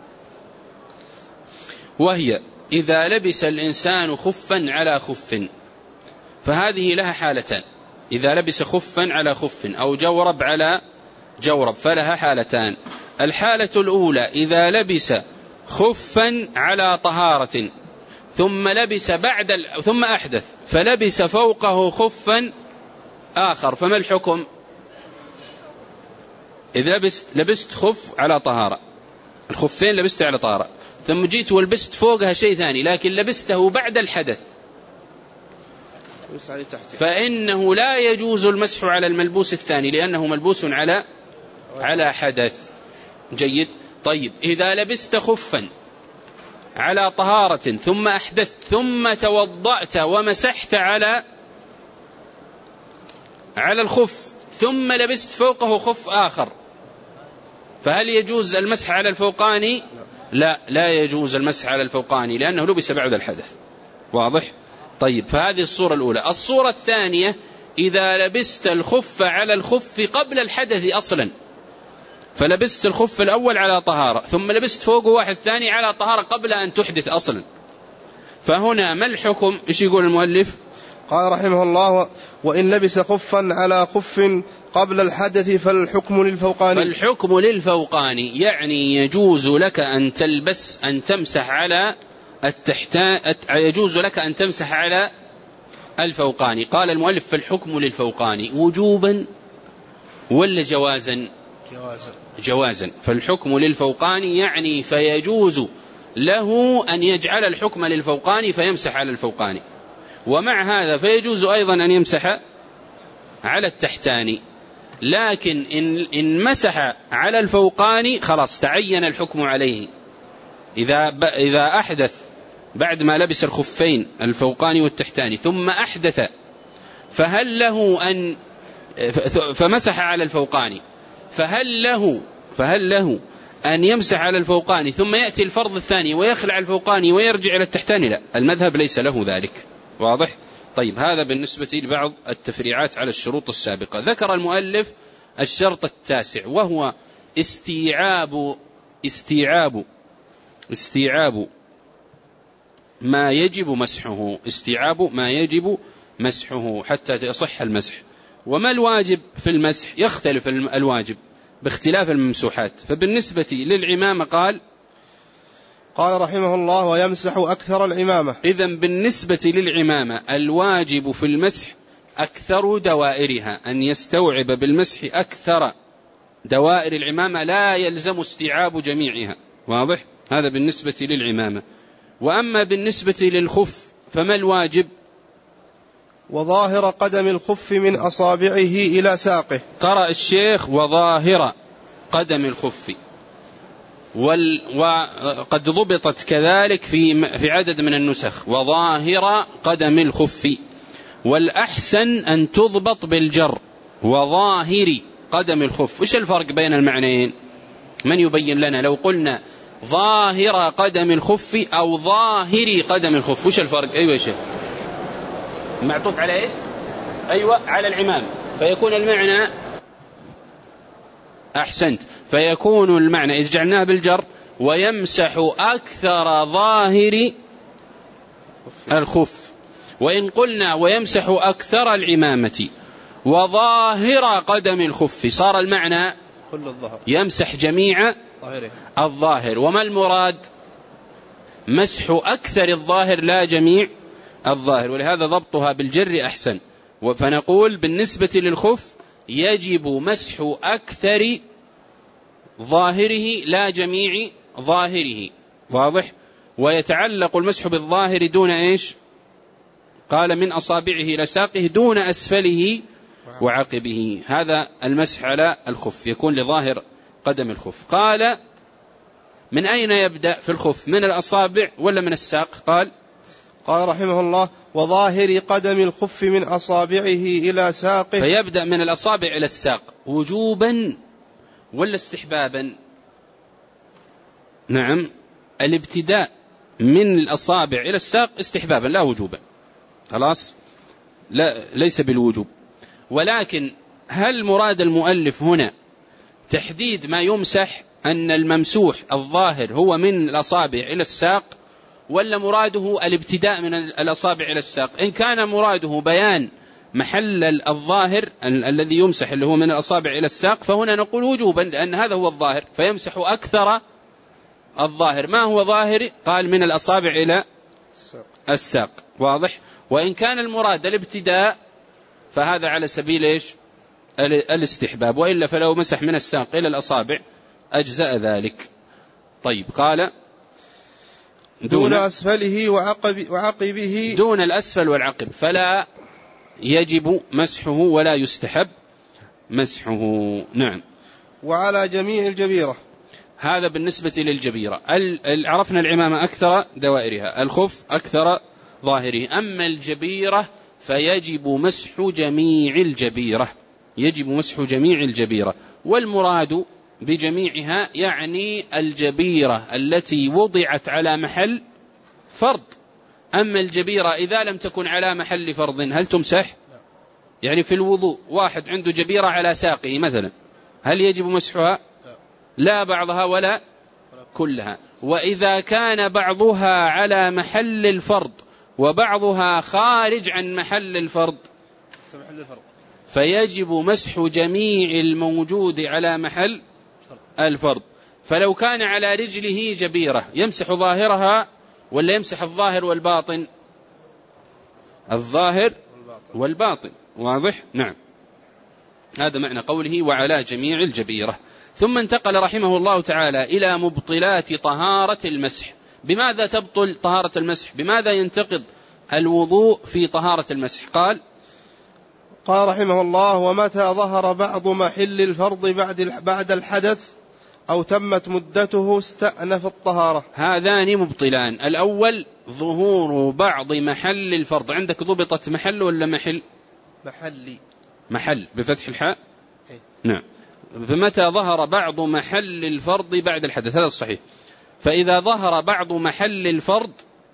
وهي إذا لبس الإنسان خفا على خف، فهذه لها حالتان. إذا لبس خفا على خف أو جورب على جورب فلها حالتان. الحالة الأولى إذا لبس خفا على طهارة ثم لبس بعد ال... ثم أحدث فلبس فوقه خفا آخر، فما الحكم؟ إذا لبست لبست خف على طهارة، الخفين لبست على طهارة، ثم جيت ولبست فوقها شيء ثاني لكن لبسته بعد الحدث، فإنه لا يجوز المسح على الملبوس الثاني لأنه ملبوس على على حدث. جيد. طيب إذا لبست خفا على طهارة ثم أحدثت ثم توضأت ومسحت على على الخف ثم لبست فوقه خف آخر، فهل يجوز المسح على الفوقاني؟ لا، لا يجوز المسح على الفوقاني لأنه لبس بعد الحدث. واضح؟ طيب، فهذه الصورة الأولى. الصورة الثانية إذا لبست الخف على الخف قبل الحدث أصلا، فلبست الخف الأول على طهارة ثم لبست فوقه واحد ثاني على طهارة قبل أن تحدث أصلا، فهنا ما الحكم؟ إيش يقول المؤلف؟ قال رحمه الله: وإن لبس خفا على خف قبل الحدث فالحكم للفوقاني. فالحكم للفوقاني يعني يجوز لك أن تلبس أن تمسح على التحتان، يجوز لك أن تمسح على الفوقاني. قال المؤلف: فالحكم للفوقاني وجوبا ولا جوازا؟ جوازا. جوازا. فالحكم للفوقاني يعني فيجوز له أن يجعل الحكم للفوقاني فيمسح على الفوقاني، ومع هذا فيجوز أيضا أن يمسح على التحتاني، لكن إن, إن مسح على الفوقاني خلاص تعين الحكم عليه. إذا, إذا أحدث بعد ما لبس الخفين الفوقاني والتحتاني ثم أحدث، فهل له أن فمسح على الفوقاني، فهل له فهل له أن يمسح على الفوقاني ثم يأتي الفرض الثاني ويخلع الفوقاني ويرجع إلى التحتاني؟ لا، المذهب ليس له ذلك. واضح؟ طيب، هذا بالنسبة لبعض التفريعات على الشروط السابقة. ذكر المؤلف الشرط التاسع وهو استيعاب استيعاب استيعاب ما يجب مسحه، استيعاب ما يجب مسحه حتى يصح المسح. وما الواجب في المسح؟ يختلف الواجب باختلاف الممسوحات. فبالنسبة للعمامة قال قال رحمه الله: ويمسح أكثر العمامة. إذن بالنسبة للعمامة الواجب في المسح أكثر دوائرها، أن يستوعب بالمسح أكثر دوائر العمامة، لا يلزم استيعاب جميعها. واضح؟ هذا بالنسبة للعمامة. وأما بالنسبة للخف فما الواجب؟ وظاهر قدم الخف من أصابعه إلى ساقه. قرأ الشيخ: وظاهر قدم الخف، وال... وقد ضبطت كذلك في في عدد من النسخ وظاهر قدم الخف، والأحسن أن تضبط بالجر وظاهر قدم الخف. وش الفرق بين المعنيين؟ من يبين لنا؟ لو قلنا ظاهر قدم الخف أو ظاهر قدم الخف، وش الفرق؟ أيوة يا شيخ، معطوف على إيش؟ أيوة، على العمام، فيكون المعنى أحسنت، فيكون المعنى إذ جعلناه بالجر ويمسح أكثر ظاهر الخف. وإن قلنا ويمسح أكثر العمامة وظاهر قدم الخف صار المعنى كل الظهر، يمسح جميع الظاهر. وما المراد؟ مسح أكثر الظاهر لا جميع الظاهر، ولهذا ضبطها بالجر أحسن. فنقول بالنسبة للخف يجب مسح أكثر ظاهره لا جميع ظاهره. واضح؟ ويتعلق المسح بالظاهر دون إيش؟ قال من أصابعه إلى ساقه دون أسفله وعقبه. هذا المسح على الخف يكون لظاهر قدم الخف. قال من أين يبدأ في الخف؟ من الأصابع ولا من الساق؟ قال قال رحمه الله: وظاهر قدم الخف من أصابعه إلى ساقه. فيبدأ من الأصابع إلى الساق وجوبا ولا استحبابا؟ نعم، الابتداء من الأصابع إلى الساق استحبابا لا وجوبا، خلاص، لا ليس بالوجوب. ولكن هل مراد المؤلف هنا تحديد ما يمسح أن الممسوح الظاهر هو من الأصابع إلى الساق، ولا مراده الابتداء من الأصابع إلى الساق؟ إن كان مراده بيان محل الظاهر الذي يمسح اللي هو من الأصابع إلى الساق فهنا نقول وجوبا، لأن هذا هو الظاهر، فيمسح أكثر الظاهر. ما هو ظاهر؟ قال من الأصابع إلى الساق. واضح؟ وإن كان المراد الابتداء فهذا على سبيل إيش؟ الاستحباب، وإلا فلو مسح من الساق إلى الأصابع أجزأ ذلك. طيب قال دون, دون أسفله وعقب وعقبه، دون الأسفل والعقب فلا يجب مسحه ولا يستحب مسحه. نعم. وعلى جميع الجبيرة، هذا بالنسبة للجبيرة. عرفنا العمامة أكثر دوائرها، الخف أكثر ظاهره، أما الجبيرة فيجب مسح جميع الجبيرة، يجب مسح جميع الجبيرة. والمراد بجميعها يعني الجبيرة التي وضعت على محل فرض. أما الجبيرة إذا لم تكن على محل فرض هل تمسح؟ يعني في الوضوء واحد عنده جبيرة على ساقه مثلا، هل يجب مسحها؟ لا بعضها ولا كلها. وإذا كان بعضها على محل الفرض وبعضها خارج عن محل الفرض فيجب مسح جميع الموجود على محل الفرض. فلو كان على رجله جبيرة يمسح ظاهرها ولا يمسح الظاهر والباطن؟ الظاهر والباطن. واضح؟ نعم. هذا معنى قوله وعلى جميع الجبيرة. ثم انتقل رحمه الله تعالى إلى مبطلات طهارة المسح. بماذا تبطل طهارة المسح؟ بماذا ينتقض الوضوء في طهارة المسح؟ قال قال رحمه الله ومتى ظهر بعض محل الفرض بعد بعد الحدث أو تمت مدته استأنف الطهارة. هذان مبطلان. الأول ظهور بعض محل الفرض. عندك ضبطت محل ولا محل؟ محلي. محل بفتح الحاء. إيه؟ نعم. فمتى ظهر بعض محل الفرض بعد الحدث، هذا الصحيح. فإذا ظهر بعض محل الفرض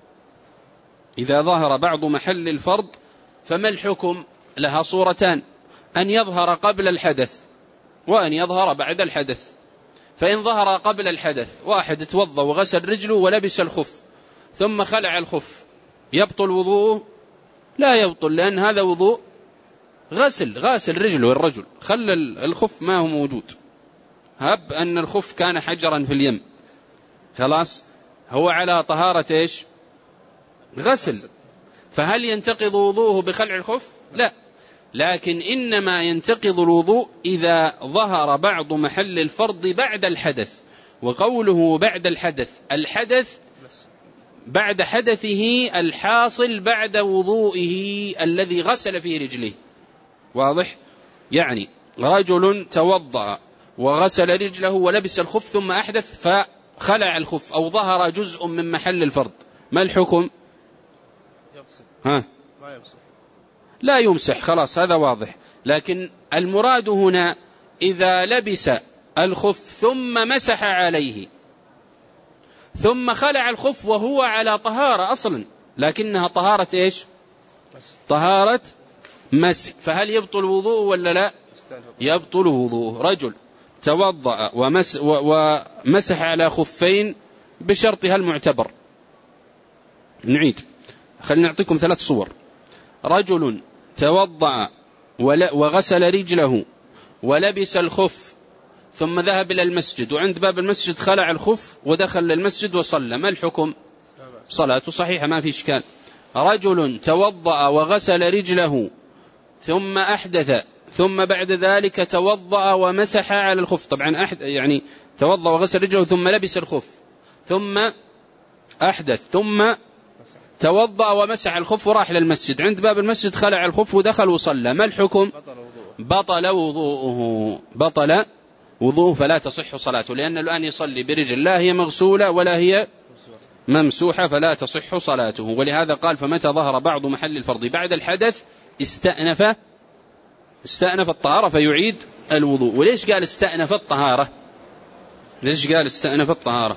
إذا ظهر بعض محل الفرض فما الحكم؟ لها صورتان، أن يظهر قبل الحدث وأن يظهر بعد الحدث. فإن ظهر قبل الحدث، واحد توضأ وغسل رجله ولبس الخف ثم خلع الخف، يبطل وضوءه؟ لا يبطل، لأن هذا وضوء غسل غاسل رجله الرجل، خلى الخف ما هو موجود. هب أن الخف كان حجرا في اليم، خلاص هو على طهارة إيش؟ غسل. فهل ينتقض وضوءه بخلع الخف؟ لا، لكن إنما ينتقض الوضوء إذا ظهر بعض محل الفرض بعد الحدث. وقوله بعد الحدث، الحدث بعد حدثه الحاصل بعد وضوئه الذي غسل فيه رجله. واضح؟ يعني رجل توضأ وغسل رجله ولبس الخف ثم أحدث فخلع الخف أو ظهر جزء من محل الفرض، ما الحكم؟ ها؟ ما يمسح. لا يمسح، خلاص هذا واضح. لكن المراد هنا إذا لبس الخف ثم مسح عليه ثم خلع الخف وهو على طهارة أصلا، لكنها طهارة إيش؟ طهارة مسح، فهل يبطل وضوء ولا لا؟ يبطل وضوء. رجل توضأ ومس ومسح على خفين بشرطها المعتبر. نعيد، خلينا نعطيكم ثلاث صور. رجل توضأ وغسل رجله ولبس الخف ثم ذهب إلى المسجد، وعند باب المسجد خلع الخف ودخل للمسجد وصلى، ما الحكم؟ صلاته صحيحة ما في إشكال. رجل توضأ وغسل رجله ثم أحدث ثم بعد ذلك توضأ ومسح على الخف، طبعا أحد يعني توضأ وغسل رجله ثم لبس الخف ثم أحدث ثم توضأ ومسح الخف وراح للمسجد، عند باب المسجد خلع الخف ودخل وصلى، ما الحكم؟ بطل وضوءه. بطل وضوءه فلا تصح صلاته، لأنه الآن يصلي برجل لا هي مغسولة ولا هي ممسوحة فلا تصح صلاته. ولهذا قال فمتى ظهر بعض محل الفرض بعد الحدث استأنف استأنف الطهارة فيعيد الوضوء. وليش قال استأنف الطهارة؟ ليش قال استأنف الطهارة؟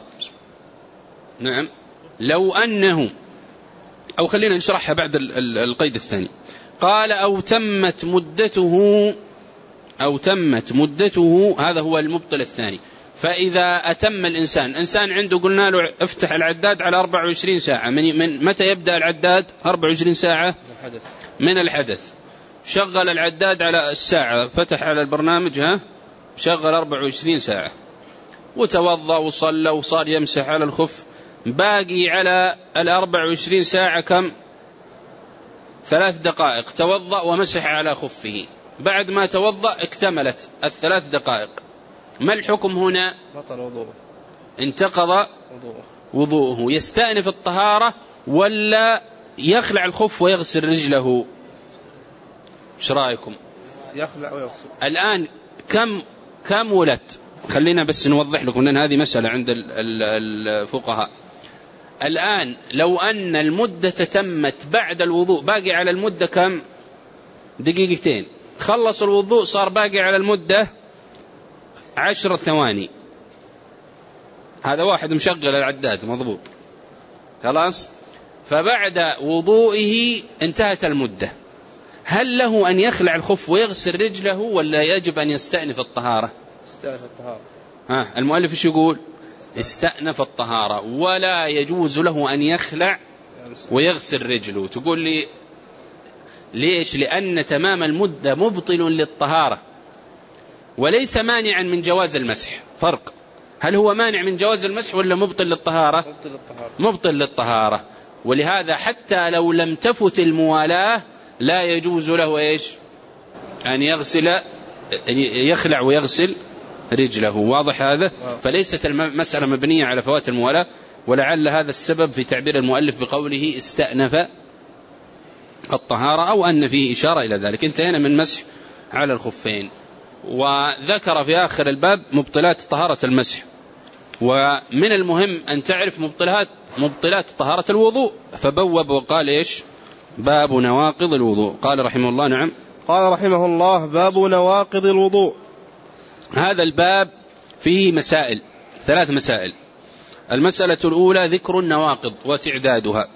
نعم، لو أنه أو خلينا نشرحها بعد القيد الثاني. قال أو تمت مدته أو تمت مدته، هذا هو المبطل الثاني. فإذا أتم الإنسان، إنسان عنده قلنا له افتح العداد على أربع وعشرين ساعة، من, من متى يبدأ العداد؟ أربع وعشرين ساعة من الحدث. شغل العداد على الساعة، فتح على البرنامج ها شغل أربع وعشرين ساعة، وتوضأ وصلى وصار يمسح على الخف، باقي على الأربع وعشرين ساعة كم؟ ثلاث دقائق، توضأ ومسح على خفه، بعد ما توضأ اكتملت الثلاث دقائق، ما الحكم هنا؟ بطل وضوءه، انتقض وضوءه. وضوءه. يستأنف الطهارة ولا يخلع الخف ويغسل رجله؟ ايش رأيكم؟ يخلع ويغسل. الآن كم كم ولت؟ خلينا بس نوضح لكم لأن هذه مسألة عند الفقهاء. الآن لو أن المدة تمت بعد الوضوء، باقي على المدة كم؟ دقيقتين. خلص الوضوء صار باقي على المدة عشر ثواني. هذا واحد مشغل العداد مضبوط، خلاص. فبعد وضوئه انتهت المدة، هل له أن يخلع الخف ويغسل رجله ولا يجب أن يستأنف الطهارة؟ استأنف الطهارة. ها المؤلف ايش يقول؟ استأنف الطهارة، ولا يجوز له أن يخلع ويغسل رجله. تقول لي ليش؟ لأن تمام المدة مبطل للطهارة وليس مانعا من جواز المسح. فرق، هل هو مانع من جواز المسح ولا مبطل للطهارة؟ مبطل للطهارة. مبطل للطهارة. ولهذا حتى لو لم تفت الموالاة لا يجوز له ايش؟ أن يغسل يخلع ويغسل رجله. واضح هذا؟ فليست المسألة مبنية على فوات الموالاة، ولعل هذا السبب في تعبير المؤلف بقوله استأنف الطهارة، أو أن فيه إشارة إلى ذلك. انتهينا من مسح على الخفين، وذكر في آخر الباب مبطلات طهارة المسح. ومن المهم أن تعرف مبطلات مبطلات طهارة الوضوء، فبوب وقال إيش؟ باب نواقض الوضوء. قال رحمه الله. نعم، قال رحمه الله باب نواقض الوضوء. هذا الباب فيه مسائل، ثلاث مسائل. المسألة الأولى ذكر النواقض وتعدادها.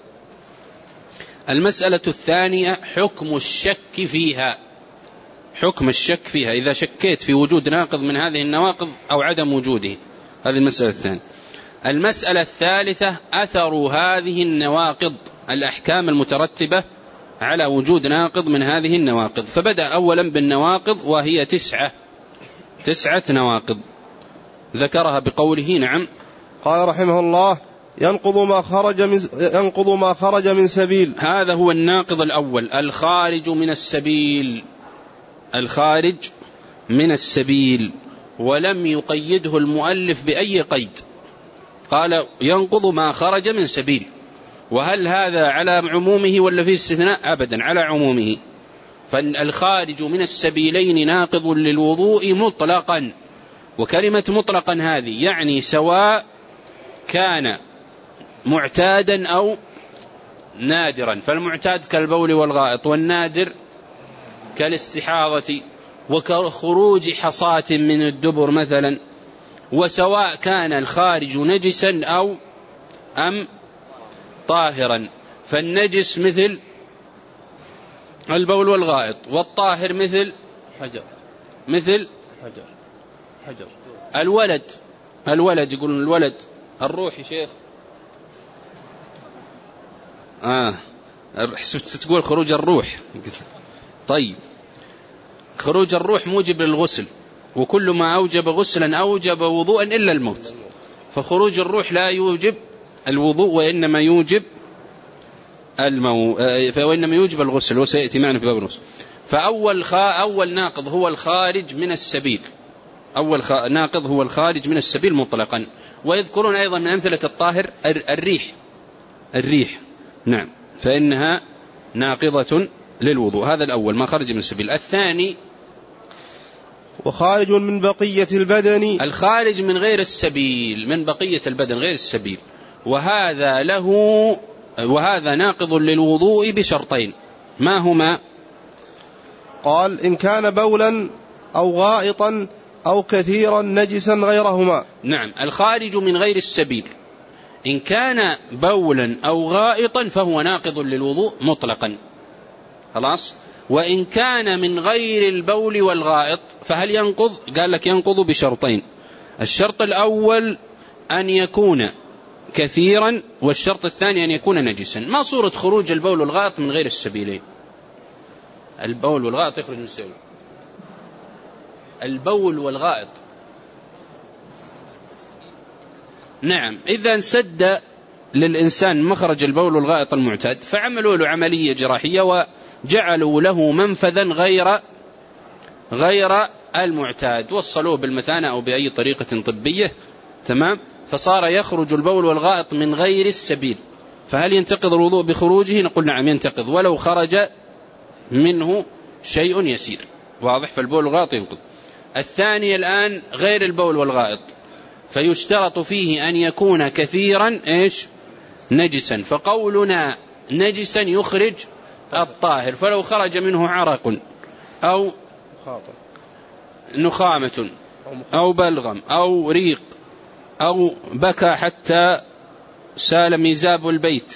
المسألة الثانية حكم الشك فيها، حكم الشك فيها إذا شكيت في وجود ناقض من هذه النواقض أو عدم وجوده، هذه المسألة الثانية. المسألة الثالثة أثر هذه النواقض، الأحكام المترتبة على وجود ناقض من هذه النواقض. فبدأ أولا بالنواقض وهي تسعة تسعة نواقض ذكرها بقوله. نعم، قال رحمه الله ينقض ما خرج من ينقض ما خرج من سبيل. هذا هو الناقض الأول، الخارج من السبيل، الخارج من السبيل، ولم يقيده المؤلف بأي قيد، قال ينقض ما خرج من سبيل. وهل هذا على عمومه ولا فيه استثناء؟ أبدا، على عمومه. فالخارج من السبيلين ناقض للوضوء مطلقا. وكلمة مطلقا هذه يعني سواء كان معتادا أو نادرا، فالمعتاد كالبول والغائط، والنادر كالاستحاضة وكخروج حصاة من الدبر مثلا. وسواء كان الخارج نجسا أو أم طاهرا، فالنجس مثل البول والغائط، والطاهر مثل حجر مثل حجر حجر الولد الولد يقولون الولد الروح يا شيخ. آه حسبت تقول خروج الروح. طيب، خروج الروح موجب للغسل، وكل ما أوجب غسلا أوجب وضوءا إلا الموت. فخروج الروح لا يوجب الوضوء وإنما يوجب المو... فإنما يوجب الغسل، وسيأتي معنا في باب الغسل. فأول خا... أول ناقض هو الخارج من السبيل، أول خ... ناقض هو الخارج من السبيل مطلقا. ويذكرون أيضا من أمثلة الطاهر الريح الريح نعم، فإنها ناقضة للوضوء. هذا الأول ما خرج من السبيل. الثاني وخارج من بقية البدن، الخارج من غير السبيل، من بقية البدن غير السبيل. وهذا له وهذا ناقض للوضوء بشرطين. ما هما؟ قال إن كان بولا أو غائطا أو كثيرا نجسا غيرهما. نعم، الخارج من غير السبيل إن كان بولا أو غائطا فهو ناقض للوضوء مطلقا، خلاص. وإن كان من غير البول والغائط فهل ينقض؟ قال لك ينقض بشرطين. الشرط الأول أن يكون كثيرا، والشرط الثاني أن يكون نجسا. ما صورة خروج البول والغائط من غير السبيلين؟ البول والغائط يخرج من السبيل، البول والغائط. نعم، إذا انسد للإنسان مخرج البول والغائط المعتاد فعملوا له عملية جراحية وجعلوا له منفذا غير غير المعتاد، وصلوه بالمثانة أو بأي طريقة طبية، تمام، فصار يخرج البول والغائط من غير السبيل، فهل ينتقض الوضوء بخروجه؟ نقول نعم ينتقض ولو خرج منه شيء يسير، واضح، فالبول والغائط ينقض. الثاني الآن غير البول والغائط، فيشترط فيه أن يكون كثيرا إيش؟ نجسا، فقولنا نجسا يخرج الطاهر، فلو خرج منه عرق أو نخامة أو بلغم أو ريق أو بكى حتى سال ميزاب البيت،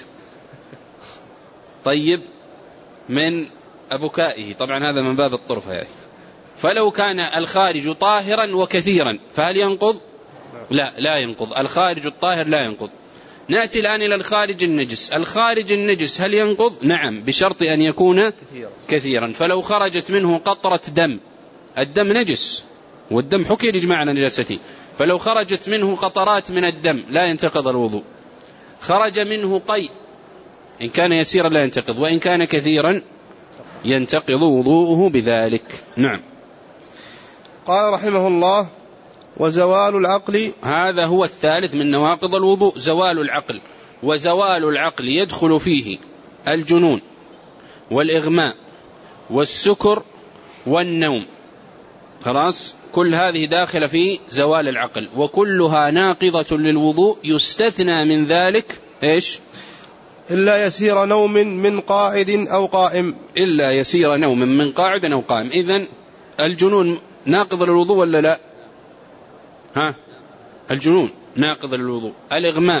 طيب، من أبكائه، طبعا هذا من باب الطرفة يعني. فلو كان الخارج طاهرا وكثيرا فهل ينقض؟ لا، لا ينقض، الخارج الطاهر لا ينقض. نأتي الآن إلى الخارج النجس. الخارج النجس هل ينقض؟ نعم، بشرط أن يكون كثيرا. فلو خرجت منه قطرة دم، الدم نجس والدم حكي الإجماع على نجاسته، فلو خرجت منه قطرات من الدم لا ينتقض الوضوء. خرج منه قيء، إن كان يسيرا لا ينتقض، وإن كان كثيرا ينتقض وضوءه بذلك. نعم. قال رحمه الله: وزوال العقل، هذا هو الثالث من نواقض الوضوء، زوال العقل. وزوال العقل يدخل فيه الجنون والإغماء والسكر والنوم، خلاص، كل هذه داخلة في زوال العقل، وكلها ناقضة للوضوء. يستثنى من ذلك إيش؟ إلا يسير نوم من قاعد أو قائم. إلا يسير نوم من قاعد أو قائم. إذن الجنون ناقض للوضوء ولا لا؟ ها، الجنون ناقض للوضوء. الإغماء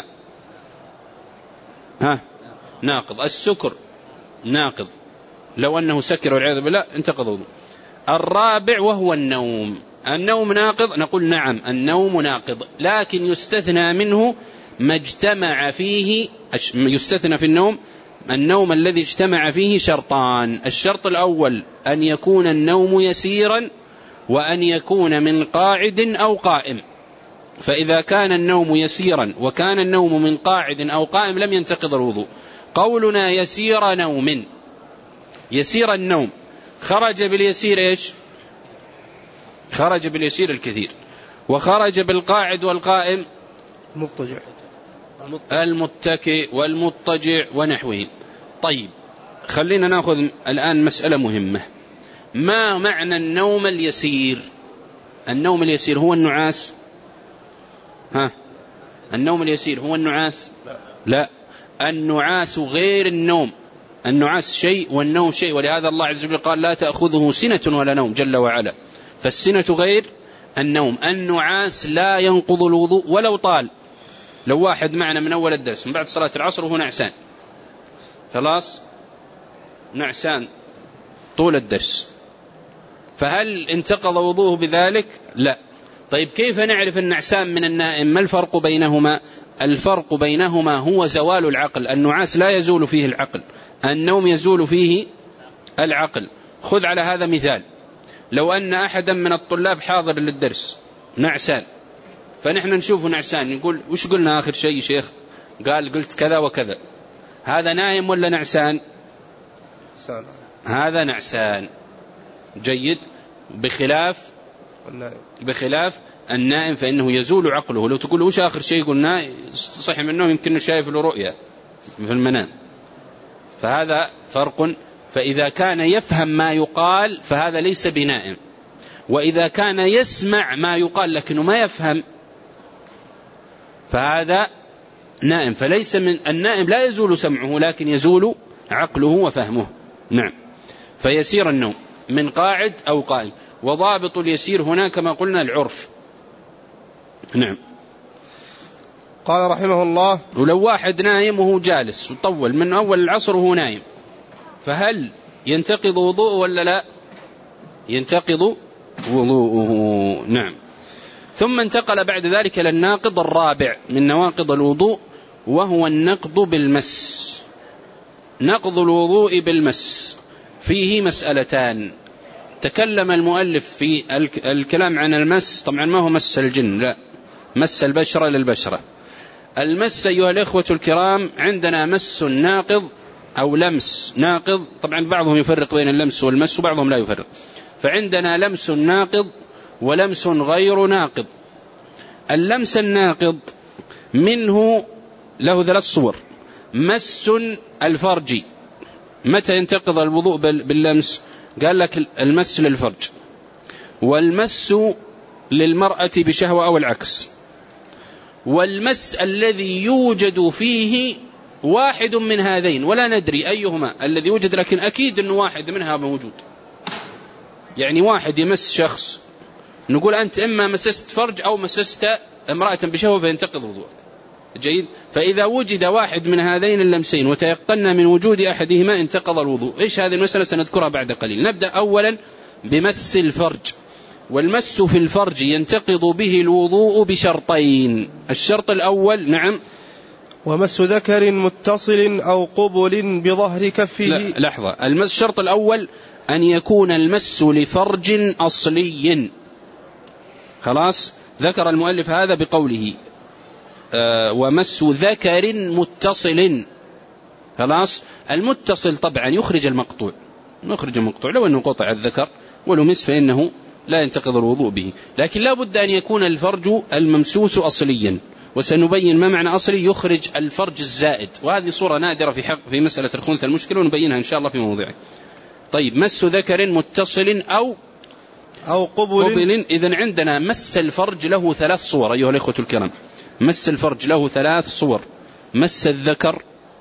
ها ناقض. السكر ناقض، لو أنه سكر والعياذ بالله انتقض وضوء. الرابع وهو النوم. النوم ناقض، نقول نعم النوم ناقض، لكن يستثنى منه ما اجتمع فيه. يستثنى في النوم النوم الذي اجتمع فيه شرطان: الشرط الأول أن يكون النوم يسيرا، وأن يكون من قاعد أو قائم. فإذا كان النوم يسيرا وكان النوم من قاعد أو قائم لم ينتقض الوضوء. قولنا يسير نوم، يسير النوم، خرج باليسير إيش؟ خرج باليسير الكثير. وخرج بالقاعد والقائم المضطجع المتكئ والمضطجع ونحوه. طيب، خلينا نأخذ الآن مسألة مهمة. ما معنى النوم اليسير؟ النوم اليسير هو النعاس؟ ها، النوم اليسير هو النعاس؟ لا, لا. النعاس غير النوم. النعاس شيء والنوم شيء، ولهذا الله عز وجل قال: لا تأخذه سنة ولا نوم، جل وعلا. فالسنة غير النوم. النعاس لا ينقض الوضوء ولو طال. لو واحد معنا من أول الدرس من بعد صلاة العصر وهو نعسان، خلاص نعسان طول الدرس، فهل انتقض وضوءه بذلك؟ لا. طيب، كيف نعرف النعسان من النائم؟ ما الفرق بينهما؟ الفرق بينهما هو زوال العقل. النعاس لا يزول فيه العقل، النوم يزول فيه العقل. خذ على هذا مثال: لو أن أحدا من الطلاب حاضر للدرس نعسان، فنحن نشوفه نعسان، نقول: وش قلنا آخر شيء شيخ؟ قال: قلت كذا وكذا. هذا نايم ولا نعسان؟ هذا نعسان. جيد. بخلاف بخلاف النائم فإنه يزول عقله. لو تقول: وش آخر شيء قلنا؟ صحي منه، يمكن شايف له رؤيا في المنام. فهذا فرق. فإذا كان يفهم ما يقال فهذا ليس بنائم، وإذا كان يسمع ما يقال لكنه ما يفهم فهذا نائم. فليس من النائم لا يزول سمعه، لكن يزول عقله وفهمه. نعم. فيسير النوم من قاعد أو قائم. وضابط اليسير هنا كما قلنا العرف. نعم. قال رحمه الله: ولو واحد نايم وهو جالس وطول من أول العصر وهو نايم، فهل ينتقض وضوءه ولا لا؟ ينتقض وضوءه. نعم. ثم انتقل بعد ذلك إلى الناقض الرابع من نواقض الوضوء، وهو النقض بالمس. نقض الوضوء بالمس فيه مسألتان. تكلم المؤلف في الكلام عن المس، طبعا ما هو مس الجن، لا، مس البشرة للبشرة. المس أيها الإخوة الكرام عندنا مس ناقض أو لمس ناقض. طبعا بعضهم يفرق بين اللمس والمس وبعضهم لا يفرق. فعندنا لمس ناقض ولمس غير ناقض. اللمس الناقض منه له ثلاث صور: مس الفرج. متى ينتقض الوضوء باللمس؟ قال لك المس للفرج، والمس للمرأة بشهوة أو العكس، والمس الذي يوجد فيه واحد من هذين ولا ندري أيهما الذي يوجد، لكن أكيد أنه واحد منها موجود. يعني واحد يمس شخص نقول أنت إما مسست فرج أو مسست امرأة بشهوة فينتقض وضوءك. جيد. فإذا وجد واحد من هذين اللمسين وتيقنا من وجود أحدهما انتقض الوضوء. إيش هذه المسألة؟ سنذكرها بعد قليل. نبدأ أولا بمس الفرج. والمس في الفرج ينتقض به الوضوء بشرطين. الشرط الأول نعم ومس ذكر متصل أو قبل بظهر كفه. لا لحظة، المس الشرط الأول أن يكون المس لفرج أصلي. خلاص، ذكر المؤلف هذا بقوله آه ومس ذكر متصل. خلاص، المتصل طبعا يخرج المقطوع، يخرج المقطوع لو أنه قطع الذكر ولو مس فإنه لا ينتقض الوضوء به، لكن لا بد أن يكون الفرج الممسوس أصليا، وسنبين ما معنى أصلي. يخرج الفرج الزائد، وهذه صورة نادرة في حق في مسألة الخنثى المشكلة ونبينها إن شاء الله في موضعه. طيب، مس ذكر متصل أو أو قبل, قبل. إذن عندنا مس الفرج له ثلاث صور أيها الإخوة الكرام. مس الفرج له ثلاث صور: مس الذكر،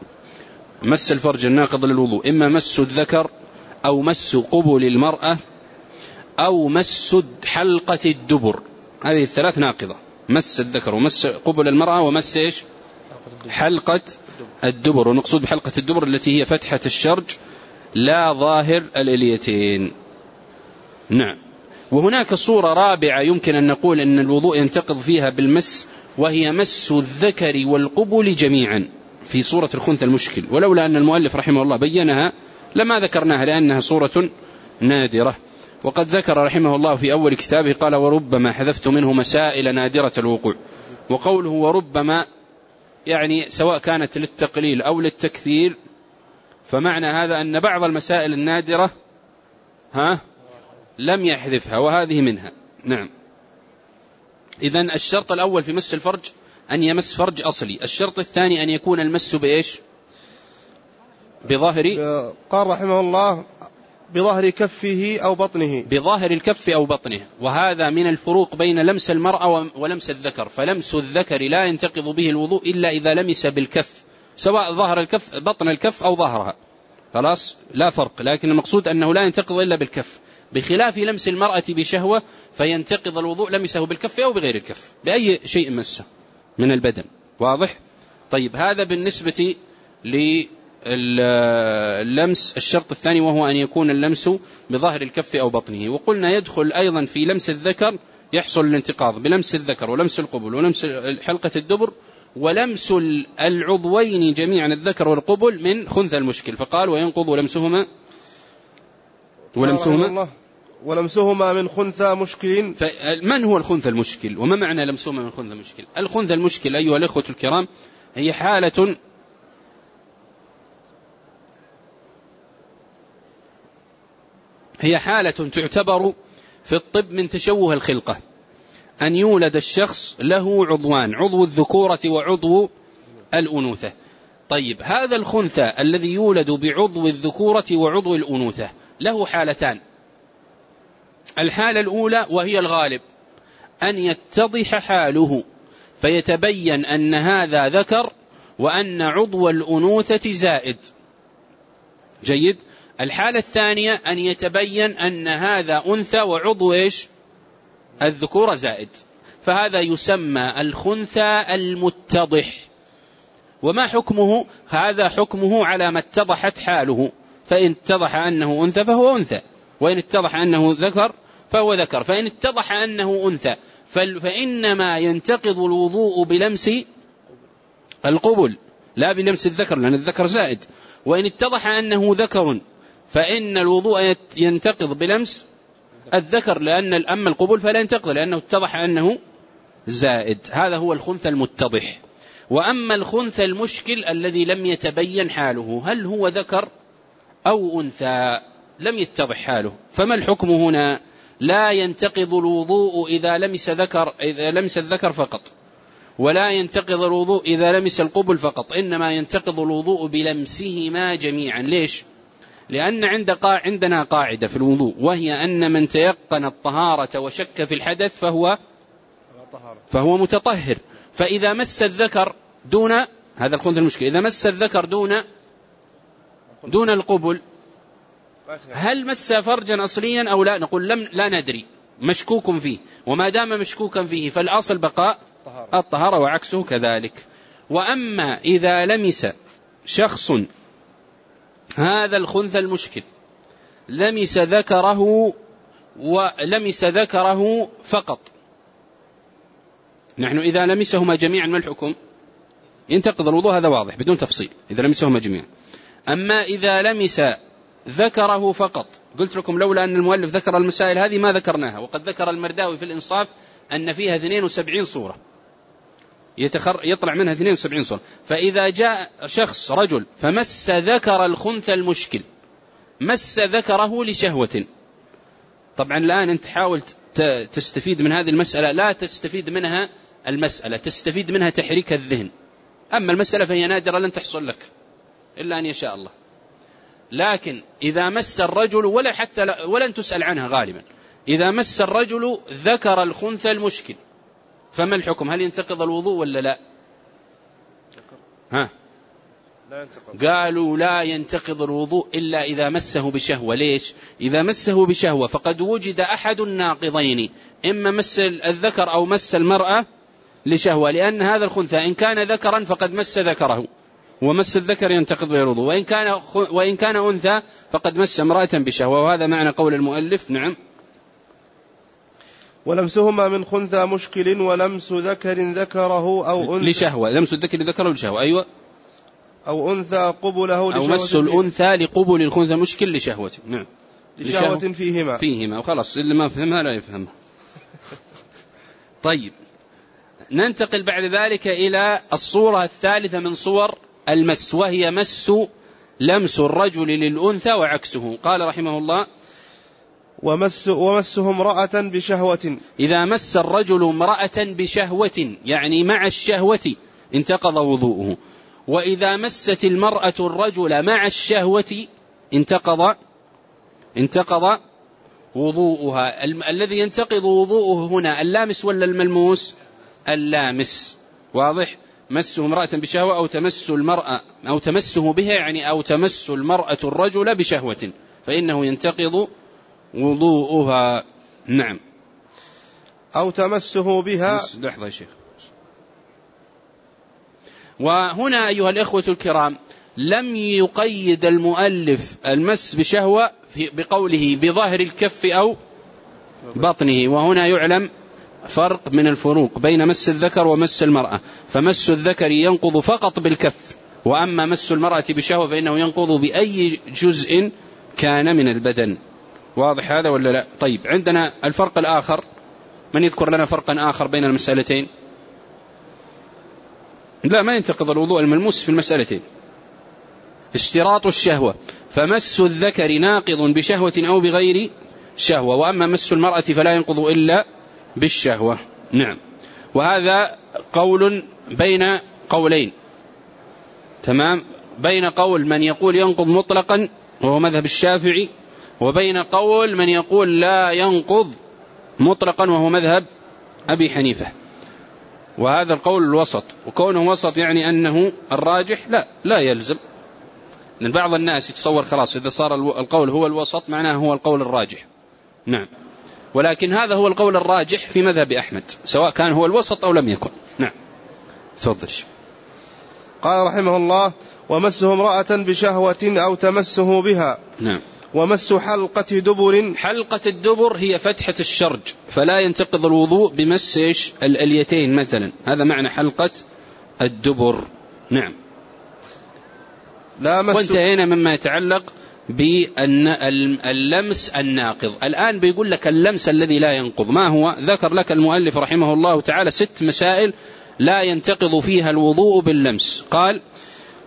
مس الفرج الناقض للوضوء، إما مس الذكر أو مس قبل المرأة أو مس حلقة الدبر. هذه الثلاث ناقضة: مس الذكر ومس قبل المرأة ومس إيش؟ حلقة الدبر. ونقصد بحلقة الدبر التي هي فتحة الشرج لا ظاهر الإليتين. نعم. وهناك صورة رابعة يمكن أن نقول أن الوضوء ينتقض فيها بالمس، وهي مس الذكر والقبل جميعا في صورة الخنثى المشكل، ولولا أن المؤلف رحمه الله بينها لما ذكرناها لأنها صورة نادرة. وقد ذكر رحمه الله في أول كتابه قال: وربما حذفت منه مسائل نادرة الوقوع. وقوله وربما يعني سواء كانت للتقليل أو للتكثير، فمعنى هذا أن بعض المسائل النادرة ها لم يحذفها، وهذه منها. نعم. إذن الشرط الأول في مس الفرج أن يمس فرج أصلي. الشرط الثاني أن يكون المس بإيش؟ بظاهر، قال رحمه الله بظهر كفه أو بطنه، بظاهر الكف أو بطنه. وهذا من الفروق بين لمس المرأة ولمس الذكر. فلمس الذكر لا ينتقض به الوضوء إلا إذا لمس بالكف، سواء ظهر الكف بطن الكف أو ظهرها، خلاص لا فرق، لكن المقصود أنه لا ينتقض إلا بالكف، بخلاف لمس المرأة بشهوة فينتقض الوضوء لمسه بالكف أو بغير الكف، بأي شيء مسه من البدن. واضح؟ طيب، هذا بالنسبة للمس الشرط الثاني، وهو أن يكون اللمس بظاهر الكف أو بطنه. وقلنا يدخل أيضا في لمس الذكر، يحصل الانتقاض بلمس الذكر ولمس القبل ولمس حلقة الدبر ولمس العضوين جميعا الذكر والقبل من خنثى المشكل. فقال: وينقض لمسهما ولمسهما ولمسهما من خنثى مشكل. من هو الخنثى المشكل؟ وما معنى لمسهما من خنثى مشكل؟ الخنثى المشكل أيها الأخوة الكرام هي حالة هي حالة تعتبر في الطب من تشوه الخلقة، أن يولد الشخص له عضوان، عضو الذكورة وعضو الأنوثة. طيب، هذا الخنثى الذي يولد بعضو الذكورة وعضو الأنوثة له حالتان. الحالة الأولى وهي الغالب أن يتضح حاله فيتبين أن هذا ذكر وأن عضو الأنوثة زائد. جيد. الحالة الثانية أن يتبين أن هذا أنثى وعضو إيش؟ الذكورة زائد، فهذا يسمى الخنثى المتضح. وما حكمه؟ هذا حكمه على ما اتضحت حاله، فإن اتضح أنه أنثى فهو أنثى، وإن اتضح أنه ذكر فهو ذكر. فإن اتضح أنه أنثى فإنما ينتقض الوضوء بلمس القبل لا بلمس الذكر، لأن الذكر زائد. وإن اتضح أنه ذكر فإن الوضوء ينتقض بلمس الذكر، لأن أما القبل فلا ينتقض لأنه اتضح أنه زائد. هذا هو الخنثى المتضح. وأما الخنثى المشكل الذي لم يتبين حاله، هل هو ذكر أو أنثى، لم يتضح حاله، فما الحكم هنا؟ لا ينتقض الوضوء إذا لمس ذكر إذا لمس الذكر فقط، ولا ينتقض الوضوء إذا لمس القبل فقط، إنما ينتقض الوضوء بلمسهما جميعا. ليش؟ لأن عند قا... عندنا قاعدة في الوضوء، وهي أن من تيقن الطهارة وشك في الحدث فهو فهو متطهر. فإذا مس الذكر دون هذا الخنثى المشكل، إذا مس الذكر دون دون القبل، هل مس فرجا أصليا أو لا؟ نقول لم لا ندري، مشكوك فيه، وما دام مشكوكا فيه فالأصل بقاء الطهارة وعكسه كذلك. وأما إذا لمس شخص هذا الخنثى المشكل لمس ذكره ولمس ذكره فقط، نحن إذا لمسهما جميعا ما الحكم؟ ينتقض الوضوء، هذا واضح بدون تفصيل إذا لمسهما جميعا. أما إذا لمس ذكره فقط، قلت لكم لولا أن المؤلف ذكر المسائل هذه ما ذكرناها، وقد ذكر المرداوي في الإنصاف أن فيها اثنين وسبعين صورة يتخر يطلع منها اثنين وسبعين صورة. فإذا جاء شخص رجل فمس ذكر الخنثى المشكل، مس ذكره لشهوة، طبعا الآن أنت حاول تستفيد من هذه المسألة، لا تستفيد منها المسألة، تستفيد منها تحريك الذهن. أما المسألة فهي نادرة لن تحصل لك إلا أن يشاء الله. لكن إذا مس الرجل، ولا حتى ولن تسأل عنها غالبا، إذا مس الرجل ذكر الخنثى المشكل فما الحكم؟ هل ينتقض الوضوء ولا لا؟ ها؟ لا ينتقض. قالوا لا ينتقض الوضوء إلا إذا مسه بشهوة. ليش؟ إذا مسه بشهوة فقد وجد أحد الناقضين، إما مس الذكر أو مس المرأة لشهوة، لأن هذا الخنثى إن كان ذكرا فقد مس ذكره، ومس الذكر ينتقض به الوضوء، وإن كان وإن كان أنثى فقد مس امرأة بشهوة، وهذا معنى قول المؤلف. نعم. ولمسهما من خنثى مشكل ولمس ذكر ذكره أو أنثى لشهوة، لمس الذكر ذكره لشهوة، أيوة، أو أنثى قبله لشهوة، أو مس الأنثى لقبل الخنثى مشكل لشهوة. نعم، لشهوة فيهما فيهما وخلاص، اللي ما فهمها لا يفهمها. طيب، ننتقل بعد ذلك إلى الصورة الثالثة من صور المس، وهي مس لمس الرجل للأنثى وعكسه. قال رحمه الله: ومس ومسه امرأة بشهوة. إذا مس الرجل امرأة بشهوة، يعني مع الشهوة، انتقض وضوءه. وإذا مست المرأة الرجل مع الشهوة انتقض انتقض وضوءها. الذي ينتقض وضوءه هنا اللامس ولا الملموس؟ اللامس. واضح؟ مسه امرأة بشهوة أو تمس المرأة أو تمسه بها، يعني أو تمس المرأة الرجل بشهوة، فإنه ينتقض وضوءها. نعم. أو تمسه بها. لحظة يا شيخ. وهنا أيها الإخوة الكرام لم يقيد المؤلف المس بشهوة بقوله بظهر الكف أو بطنه، وهنا يعلم فرق من الفروق بين مس الذكر ومس المرأة، فمس الذكر ينقض فقط بالكف، وأما مس المرأة بشهوة فإنه ينقض بأي جزء كان من البدن. واضح هذا ولا لا؟ طيب، عندنا الفرق الآخر، من يذكر لنا فرقا آخر بين المسألتين؟ لا، ما ينتقض الوضوء الملموس في المسألتين. اشتراط الشهوة، فمس الذكر ناقض بشهوة أو بغير شهوة، وأما مس المرأة فلا ينقض إلا بالشهوة. نعم. وهذا قول بين قولين، تمام، بين قول من يقول ينقض مطلقا وهو مذهب الشافعي، وبين قول من يقول لا ينقض مطلقا وهو مذهب أبي حنيفة. وهذا القول الوسط، وكونه وسط يعني أنه الراجح لا لا يلزم، لأن بعض الناس يتصور خلاص إذا صار القول هو الوسط معناه هو القول الراجح. نعم، ولكن هذا هو القول الراجح في مذهب أحمد، سواء كان هو الوسط أو لم يكن. نعم، تفضل. قال رحمه الله: ومسه امرأة بشهوة أو تمسه بها. نعم. ومس حلقة دبر. حلقة الدبر هي فتحة الشرج، فلا ينتقض الوضوء بمس الأليتين مثلا، هذا معنى حلقة الدبر. نعم. لا مس. وانتهينا مما يتعلق باللمس الناقض. الآن بيقول لك اللمس الذي لا ينقض ما هو؟ ذكر لك المؤلف رحمه الله تعالى ست مسائل لا ينتقض فيها الوضوء باللمس. قال: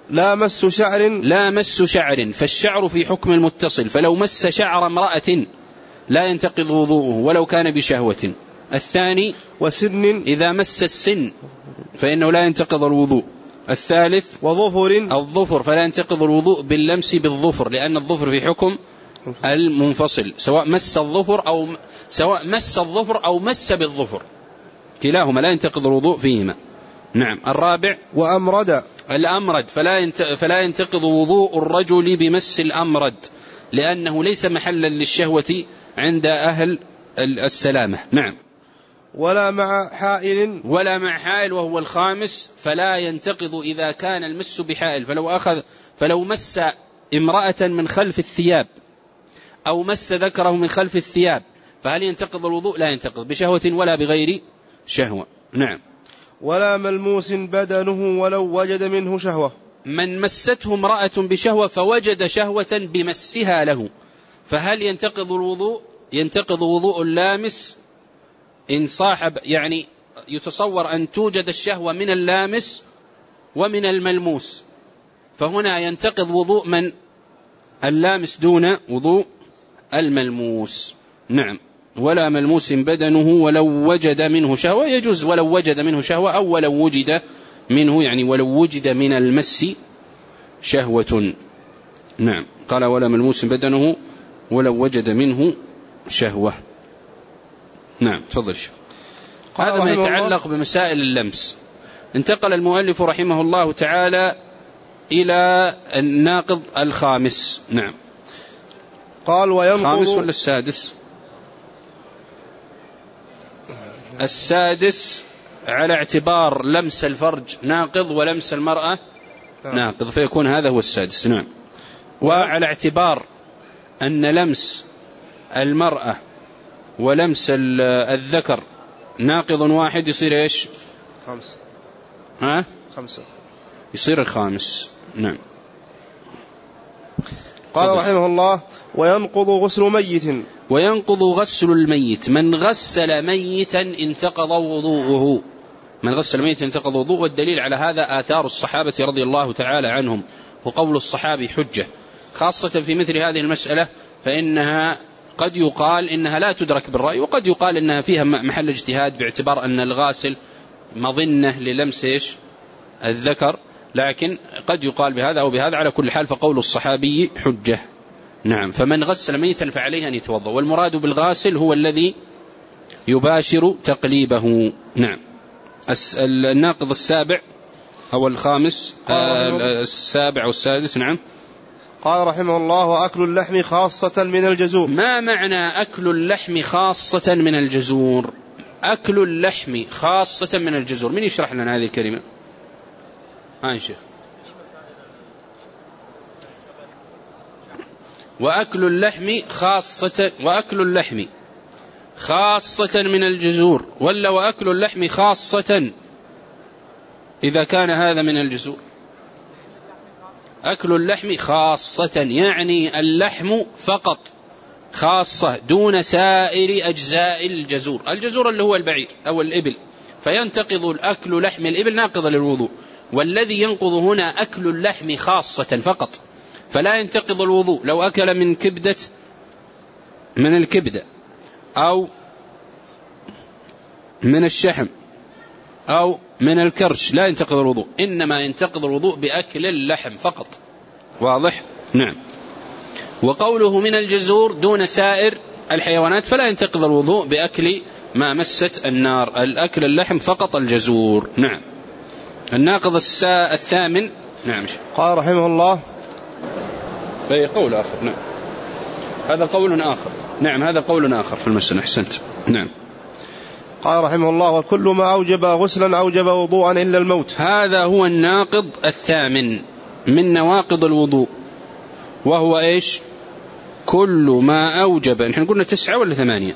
لا مس شعر لا مس شعر، فالشعر في حكم المتصل، فلو مس شعر امرأة لا ينتقض وضوءه ولو كان بشهوة. الثاني وسن إذا مس السن فإنه لا ينتقض الوضوء. الثالث وظفر الظفر، فلا ينتقض الوضوء باللمس بالظفر، لأن الظفر في حكم المنفصل، سواء مس الظفر أو سواء مس الظفر أو مس بالظفر، كلاهما لا ينتقض الوضوء فيهما. نعم. الرابع وأمرد الأمرد، فلا ينت... فلا ينتقض وضوء الرجل بمس الأمرد، لأنه ليس محلا للشهوة عند أهل السلامة. نعم. ولا مع حائل ولا مع حائل وهو الخامس، فلا ينتقض إذا كان المس بحائل، فلو أخذ فلو مس امرأة من خلف الثياب أو مس ذكره من خلف الثياب فهل ينتقض الوضوء؟ لا ينتقض بشهوة ولا بغير شهوة. نعم. ولا ملموس بدنه ولو وجد منه شهوة، من مسته امرأة بشهوة فوجد شهوة بمسها له فهل ينتقض الوضوء؟ ينتقض وضوء اللامس إن صاحب، يعني يتصور أن توجد الشهوة من اللامس ومن الملموس، فهنا ينتقض وضوء من اللامس دون وضوء الملموس. نعم. ولا ملموس بدنه ولو وجد منه شهوة، يجوز ولو وجد منه شهوة أو ولو وجد منه، يعني ولو وجد من المس شهوة. نعم. قال ولا ملموس بدنه ولو وجد منه شهوة. نعم. تفضل شيخ. هذا ما يتعلق بمسائل اللمس. انتقل المؤلف رحمه الله تعالى إلى الناقض الخامس. نعم. قال وينقض الخامس ولا السادس؟ السادس على اعتبار لمس الفرج ناقض ولمس المرأة ناقض، فيكون هذا هو السادس. نعم. وعلى اعتبار أن لمس المرأة ولمس الذكر ناقض واحد يصير إيش؟ خمسة. ها؟ خمسة. يصير الخامس. نعم. قال رحمه الله وينقض غسل ميت. وينقض غسل الميت، من غسل ميتا انتقض وضوءه، من غسل ميتا انتقض وضوءه. والدليل على هذا آثار الصحابة رضي الله تعالى عنهم، وقول الصحابي حجة، خاصة في مثل هذه المسألة، فإنها قد يقال إنها لا تدرك بالرأي، وقد يقال إنها فيها محل اجتهاد باعتبار أن الغاسل مظنة للمس الذكر، لكن قد يقال بهذا أو بهذا. على كل حال فقول الصحابي حجة. نعم. فمن غسل ميتا فعليه أن يتوضأ، والمراد بالغاسل هو الذي يباشر تقليبه. نعم. الناقض السابع أو الخامس السابع والسادس. نعم. قال رحمه الله وأكل اللحم خاصة من الجزور. ما معنى أكل اللحم خاصة من الجزور؟ أكل اللحم خاصة من الجزور، من يشرح لنا هذه الكلمة؟ ها شيخ. وأكل اللحم خاصة وأكل اللحم خاصة من الجزور، ولا وأكل اللحم خاصة إذا كان هذا من الجزور؟ أكل اللحم خاصة يعني اللحم فقط، خاصة دون سائر أجزاء الجزور. الجزور اللي هو البعير أو الإبل، فينتقض الأكل لحم الإبل ناقض للوضوء، والذي ينقض هنا أكل اللحم خاصة فقط، فلا ينتقض الوضوء. لو أكل من كبدة من الكبدة أو من الشحم أو من الكرش لا ينتقض الوضوء، إنما ينتقض الوضوء بأكل اللحم فقط. واضح؟ نعم. وقوله من الجزور دون سائر الحيوانات فلا ينتقض الوضوء بأكل ما مست النار، الأكل اللحم فقط الجزور. نعم. الناقض الثامن. نعم. قال رحمه الله أي قول آخر. نعم. هذا قول آخر. نعم هذا قول آخر في المسألة. أحسنت. نعم. قال رحمه الله وكل ما أوجب غسلا أوجب وضوءا إلا الموت. هذا هو الناقض الثامن من نواقض الوضوء، وهو إيش؟ كل ما أوجب. نحن قلنا تسعة ولا ثمانية؟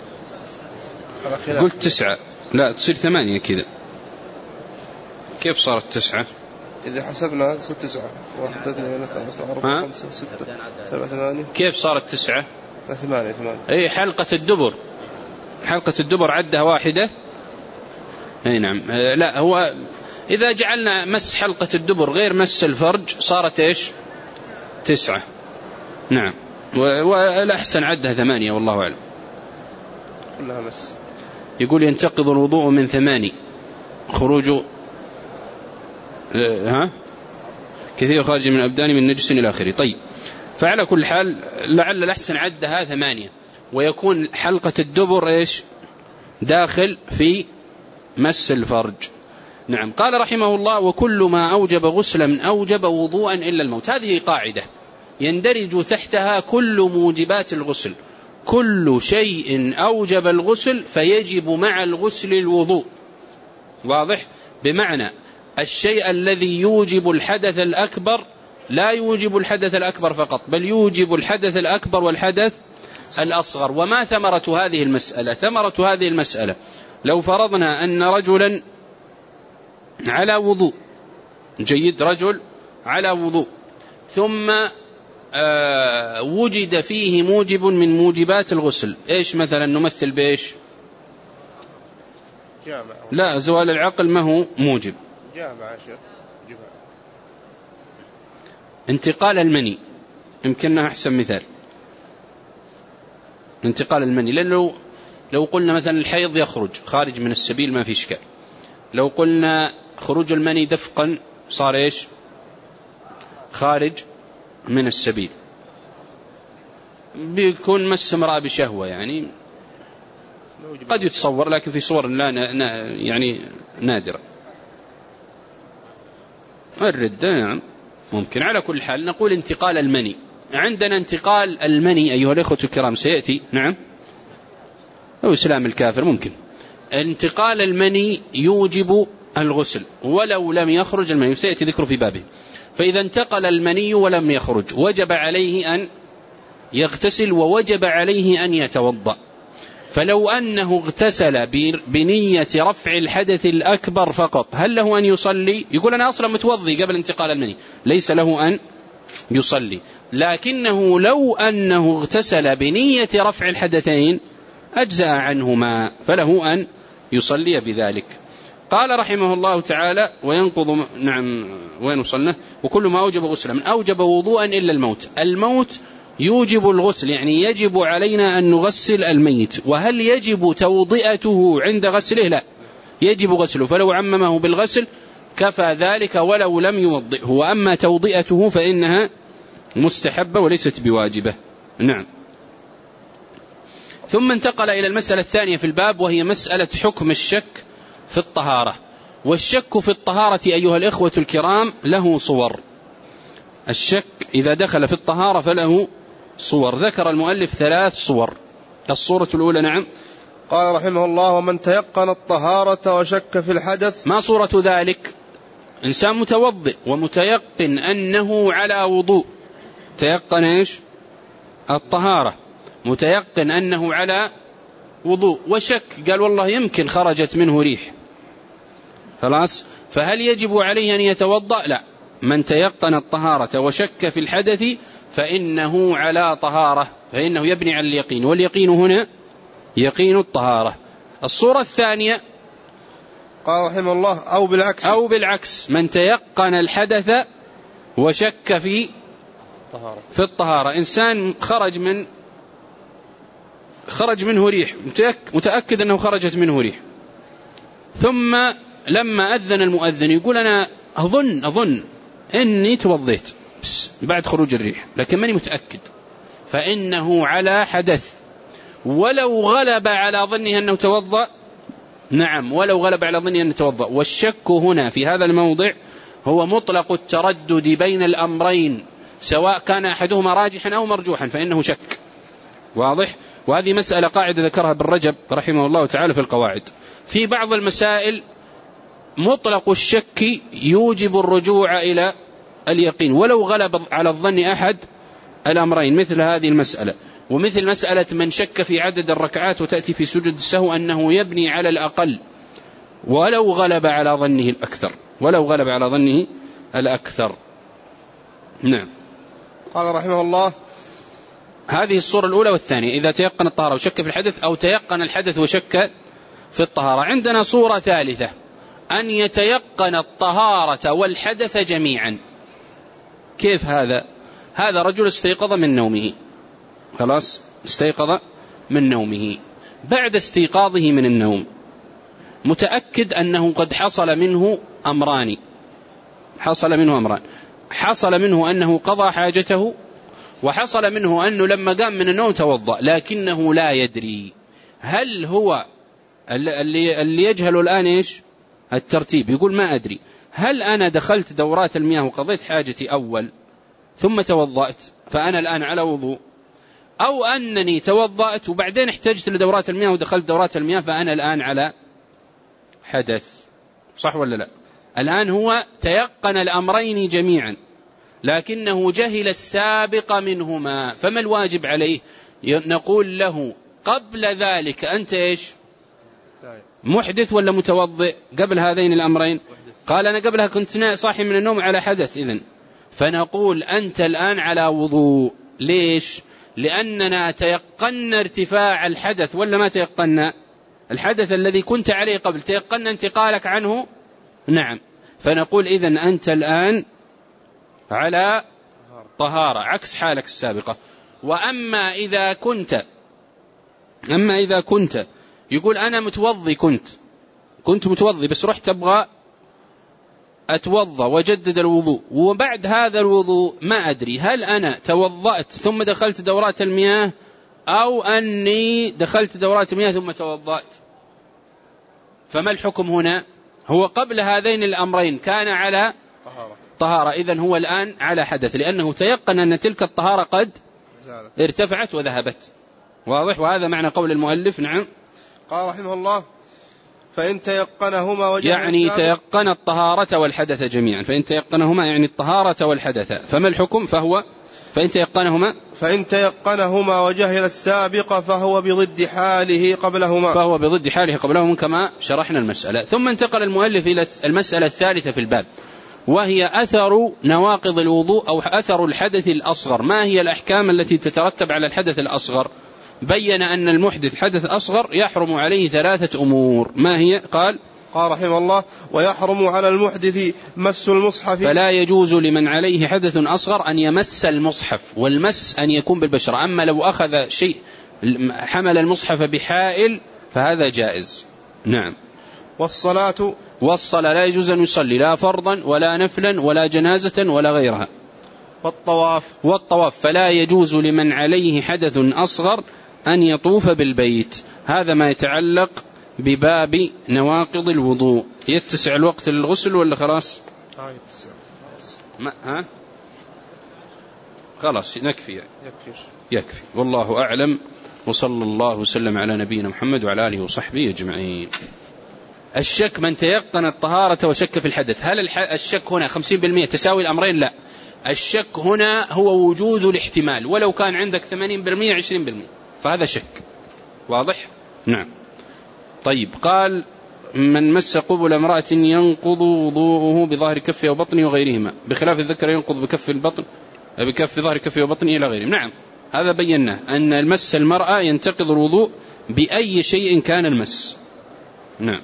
قلت تسعة. لا تصير ثمانية كذا. كيف صارت تسعة؟ إذا حسبنا ست تسعة واحد اثنين ثلاثة أربعة خمسة ستة سبعة ثمانية. كيف صارت تسعة؟ ثمانية ثمانية. أي حلقة الدبر، حلقة الدبر عدها واحدة. أي نعم. لا هو إذا جعلنا مس حلقة الدبر غير مس الفرج صارت إيش؟ تسعة. نعم، والأحسن عدها ثمانية والله أعلم. كلها مس. يقول ينتقض الوضوء من ثماني خروج ها كثير خارج من الأبدان من نجس إلى آخره. طيب، فعلى كل حال لعل الأحسن عدها ثمانية، ويكون حلقة الدبر إيش؟ داخل في مس الفرج. نعم. قال رحمه الله: وكل ما أوجب غسلا أوجب وضوءا إلا الموت. هذه قاعدة يندرج تحتها كل موجبات الغسل. كل شيء أوجب الغسل فيجب مع الغسل الوضوء. واضح؟ بمعنى الشيء الذي يوجب الحدث الأكبر لا يوجب الحدث الأكبر فقط، بل يوجب الحدث الأكبر والحدث الأصغر. وما ثمرة هذه المسألة؟ ثمرة هذه المسألة لو فرضنا أن رجلا على وضوء، جيد، رجل على وضوء، ثم آه وجد فيه موجب من موجبات الغسل. إيش مثلا نمثل بإيش؟ جامع. لا، زوال العقل ما هو موجب. جامع شيخ. جمع. انتقال المني يمكننا أحسن مثال. انتقال المني، لأنه لو قلنا مثلا الحيض يخرج خارج من السبيل ما في إشكال. لو قلنا خروج المني دفقا صار إيش؟ خارج من السبيل. بيكون مس امرأة بشهوة، يعني قد يتصور، لكن في صور لا يعني نادرة. الردة نعم ممكن. على كل حال نقول انتقال المني. عندنا انتقال المني أيها الأخوة الكرام سيأتي. نعم. أو إسلام الكافر ممكن. انتقال المني يوجب الغسل ولو لم يخرج المني، سيأتي ذكره في بابه. فإذا انتقل المني ولم يخرج وجب عليه أن يغتسل ووجب عليه أن يتوضأ. فلو أنه اغتسل بنية رفع الحدث الأكبر فقط هل له أن يصلي؟ يقول أنا أصلا متوضي قبل انتقال المني، ليس له أن يصلي. لكنه لو أنه اغتسل بنية رفع الحدثين أجزأ عنهما، فله أن يصلي بذلك. قال رحمه الله تعالى: وينقض. نعم، وين وصلنا؟ وكل ما أوجب غسلا من أوجب وضوءا إلا الموت. الموت يوجب الغسل، يعني يجب علينا أن نغسل الميت. وهل يجب توضئته عند غسله؟ لا، يجب غسله، فلو عممه بالغسل كفى ذلك ولو لم يوضئه. وأما توضئته فإنها مستحبة وليست بواجبة. نعم. ثم انتقل إلى المسألة الثانية في الباب، وهي مسألة حكم الشك في الطهارة. والشك في الطهارة أيها الإخوة الكرام له صور. الشك إذا دخل في الطهارة فله صور. ذكر المؤلف ثلاث صور. الصورة الأولى. نعم. قال رحمه الله: ومن تيقن الطهارة وشك في الحدث. ما صورة ذلك؟ إنسان متوضئ ومتيقن أنه على وضوء، تيقن إيش؟ الطهارة، متيقن أنه على وضوء، وشك، قال والله يمكن خرجت منه ريح، خلاص، فهل يجب عليه أن يتوضأ؟ لا. من تيقن الطهارة وشك في الحدث فإنه على طهارة، فإنه يبني على اليقين، واليقين هنا يقين الطهارة. الصورة الثانية. قال رحمه الله: أو بالعكس. أو بالعكس، من تيقن الحدث وشك في طهارة. في الطهارة. إنسان خرج من خرج منه ريح، متأكد أنه خرجت منه ريح، ثم لما أذن المؤذن يقول أنا أظن أظن أني توضيت بس بعد خروج الريح، لكن ماني متأكد، فإنه على حدث ولو غلب على ظنه أنه توضأ. نعم، ولو غلب على ظنه أنه توضأ. والشك هنا في هذا الموضع هو مطلق التردد بين الأمرين، سواء كان أحدهما راجحا أو مرجوحا فإنه شك. واضح؟ وهذه مسألة قاعدة ذكرها ابن رجب رحمه الله تعالى في القواعد. في بعض المسائل مطلق الشك يوجب الرجوع إلى اليقين ولو غلب على الظن أحد الأمرين، مثل هذه المسألة. ومثل مسألة من شك في عدد الركعات وتأتي في سجود السهو أنه يبني على الأقل ولو غلب على ظنه الأكثر، ولو غلب على ظنه الأكثر. نعم. قال رحمه الله: هذه الصورة الأولى والثانية، إذا تيقن الطهارة وشك في الحدث، أو تيقن الحدث وشك في الطهارة. عندنا صورة ثالثة، أن يتيقن الطهارة والحدث جميعا. كيف هذا؟ هذا رجل استيقظ من نومه، خلاص استيقظ من نومه، بعد استيقاظه من النوم متأكد أنه قد حصل منه أمران حصل منه أمران حصل منه أنه قضى حاجته، وحصل منه أنه لما قام من النوم توضأ، لكنه لا يدري. هل هو اللي, اللي يجهل الآن إيش الترتيب؟ يقول ما أدري، هل أنا دخلت دورات المياه وقضيت حاجتي أول ثم توضأت فأنا الآن على وضوء، أو أنني توضأت وبعدين احتجت لدورات المياه ودخلت دورات المياه فأنا الآن على حدث؟ صح ولا لا؟ الآن هو تيقن الأمرين جميعا لكنه جهل السابق منهما، فما الواجب عليه؟ نقول له قبل ذلك أنت إيش محدث ولا متوضئ قبل هذين الأمرين؟ قال أنا قبلها كنت صاحي من النوم على حدث، إذن فنقول أنت الآن على وضوء. ليش؟ لأننا تيقنا ارتفاع الحدث ولا ما تيقنا؟ الحدث الذي كنت عليه قبل تيقنا انتقالك عنه؟ نعم. فنقول إذن أنت الآن على طهارة عكس حالك السابقة. وأما إذا كنت أما إذا كنت يقول أنا متوضي، كنت كنت متوضي بس رحت أبغى أتوضى وجدد الوضوء، وبعد هذا الوضوء ما أدري هل أنا توضأت ثم دخلت دورات المياه أو أني دخلت دورات المياه ثم توضأت، فما الحكم هنا؟ هو قبل هذين الأمرين كان على طهارة, طهارة. إذن هو الآن على حدث لأنه تيقن أن تلك الطهارة قد ارتفعت وذهبت. واضح؟ وهذا معنى قول المؤلف. نعم. قال رحمه الله فإن تيقنهما وجه يعني تيقن الطهارة والحدث جميعا، فإن تيقنهما يعني الطهارة والحدث، فما الحكم؟ فهو فإن تيقنهما فإن تيقنهما وجهل السابق فهو بضد حاله قبلهما فهو بضد حاله قبلهما كما شرحنا المسألة. ثم انتقل المؤلف إلى المسألة الثالثة في الباب، وهي أثر نواقض الوضوء أو أثر الحدث الأصغر. ما هي الأحكام التي تترتب على الحدث الأصغر؟ بين أن المحدث حدث أصغر يحرم عليه ثلاثة أمور. ما هي؟ قال قال رحمه الله ويحرم على المحدث مس المصحف، فلا يجوز لمن عليه حدث أصغر أن يمس المصحف، والمس أن يكون بالبشرة، أما لو أخذ شيء حمل المصحف بحائل فهذا جائز. نعم. والصلاة والصلاة لا يجوز أن يصلي لا فرضا ولا نفلا ولا جنازة ولا غيرها. والطواف والطواف فلا يجوز لمن عليه حدث أصغر أن يطوف بالبيت. هذا ما يتعلق بباب نواقض الوضوء. يتسع الوقت للغسل ولا خلاص؟ آه يتسع. ما ها خلاص نكفي يعني. يكفي. يكفي والله أعلم، وصلى الله وسلم على نبينا محمد وعلى آله وصحبه أجمعين. الشك من تيقن الطهارة وشك في الحدث، هل الشك هنا خمسين بالمئة تساوي الأمرين؟ لا، الشك هنا هو وجود الاحتمال، ولو كان عندك ثمانين بالمئة عشرين بالمئة فهذا شك. واضح؟ نعم. طيب، قال من مس قبل امرأة ينقض وضوءه بظهر كفه وبطنه وغيرهما، بخلاف الذكر ينقض بكف البطن بكف ظهر كفه وبطنه إلى غيره. نعم، هذا بيناه أن المس المرأة ينتقض الوضوء بأي شيء كان المس. نعم.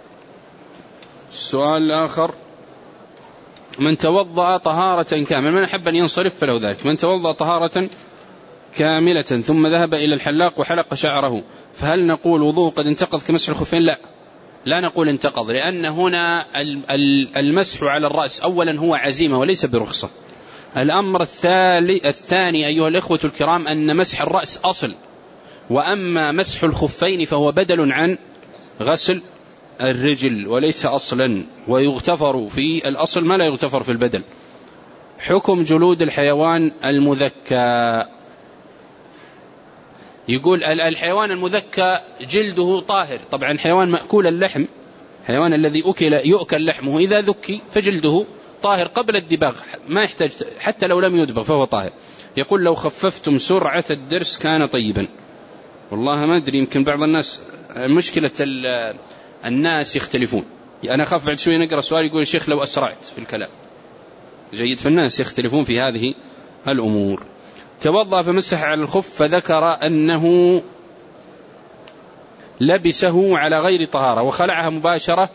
السؤال الآخر، من توضأ طهارة كاملة، من أحب أن ينصرف فله ذلك، من توضأ طهارة كاملة ثم ذهب إلى الحلاق وحلق شعره، فهل نقول وضوء قد انتقض كمسح الخفين؟ لا، لا نقول انتقض، لأن هنا المسح على الرأس أولا هو عزيمة وليس برخصة. الأمر الثاني أيها الإخوة الكرام أن مسح الرأس أصل، وأما مسح الخفين فهو بدل عن غسل الرجل وليس أصلا، ويغتفر في الأصل ما لا يغتفر في البدل. حكم جلود الحيوان المذكى، يقول الحيوان المذكى جلده طاهر، طبعا الحيوان مأكول اللحم، الحيوان الذي أكل يؤكل لحمه إذا ذكي فجلده طاهر قبل الدباغ، ما يحتاج حتى لو لم يدبغ فهو طاهر. يقول لو خففتم سرعة الدرس كان طيبا. والله ما أدري، يمكن بعض الناس مشكلة الناس يختلفون. أنا أخاف بعد شوي نقرأ سؤال يقول الشيخ لو أسرعت في الكلام. جيد، فالناس يختلفون في هذه الأمور. توضأ فمسح على الخف فذكر أنه لبسه على غير طهارة وخلعها مباشرة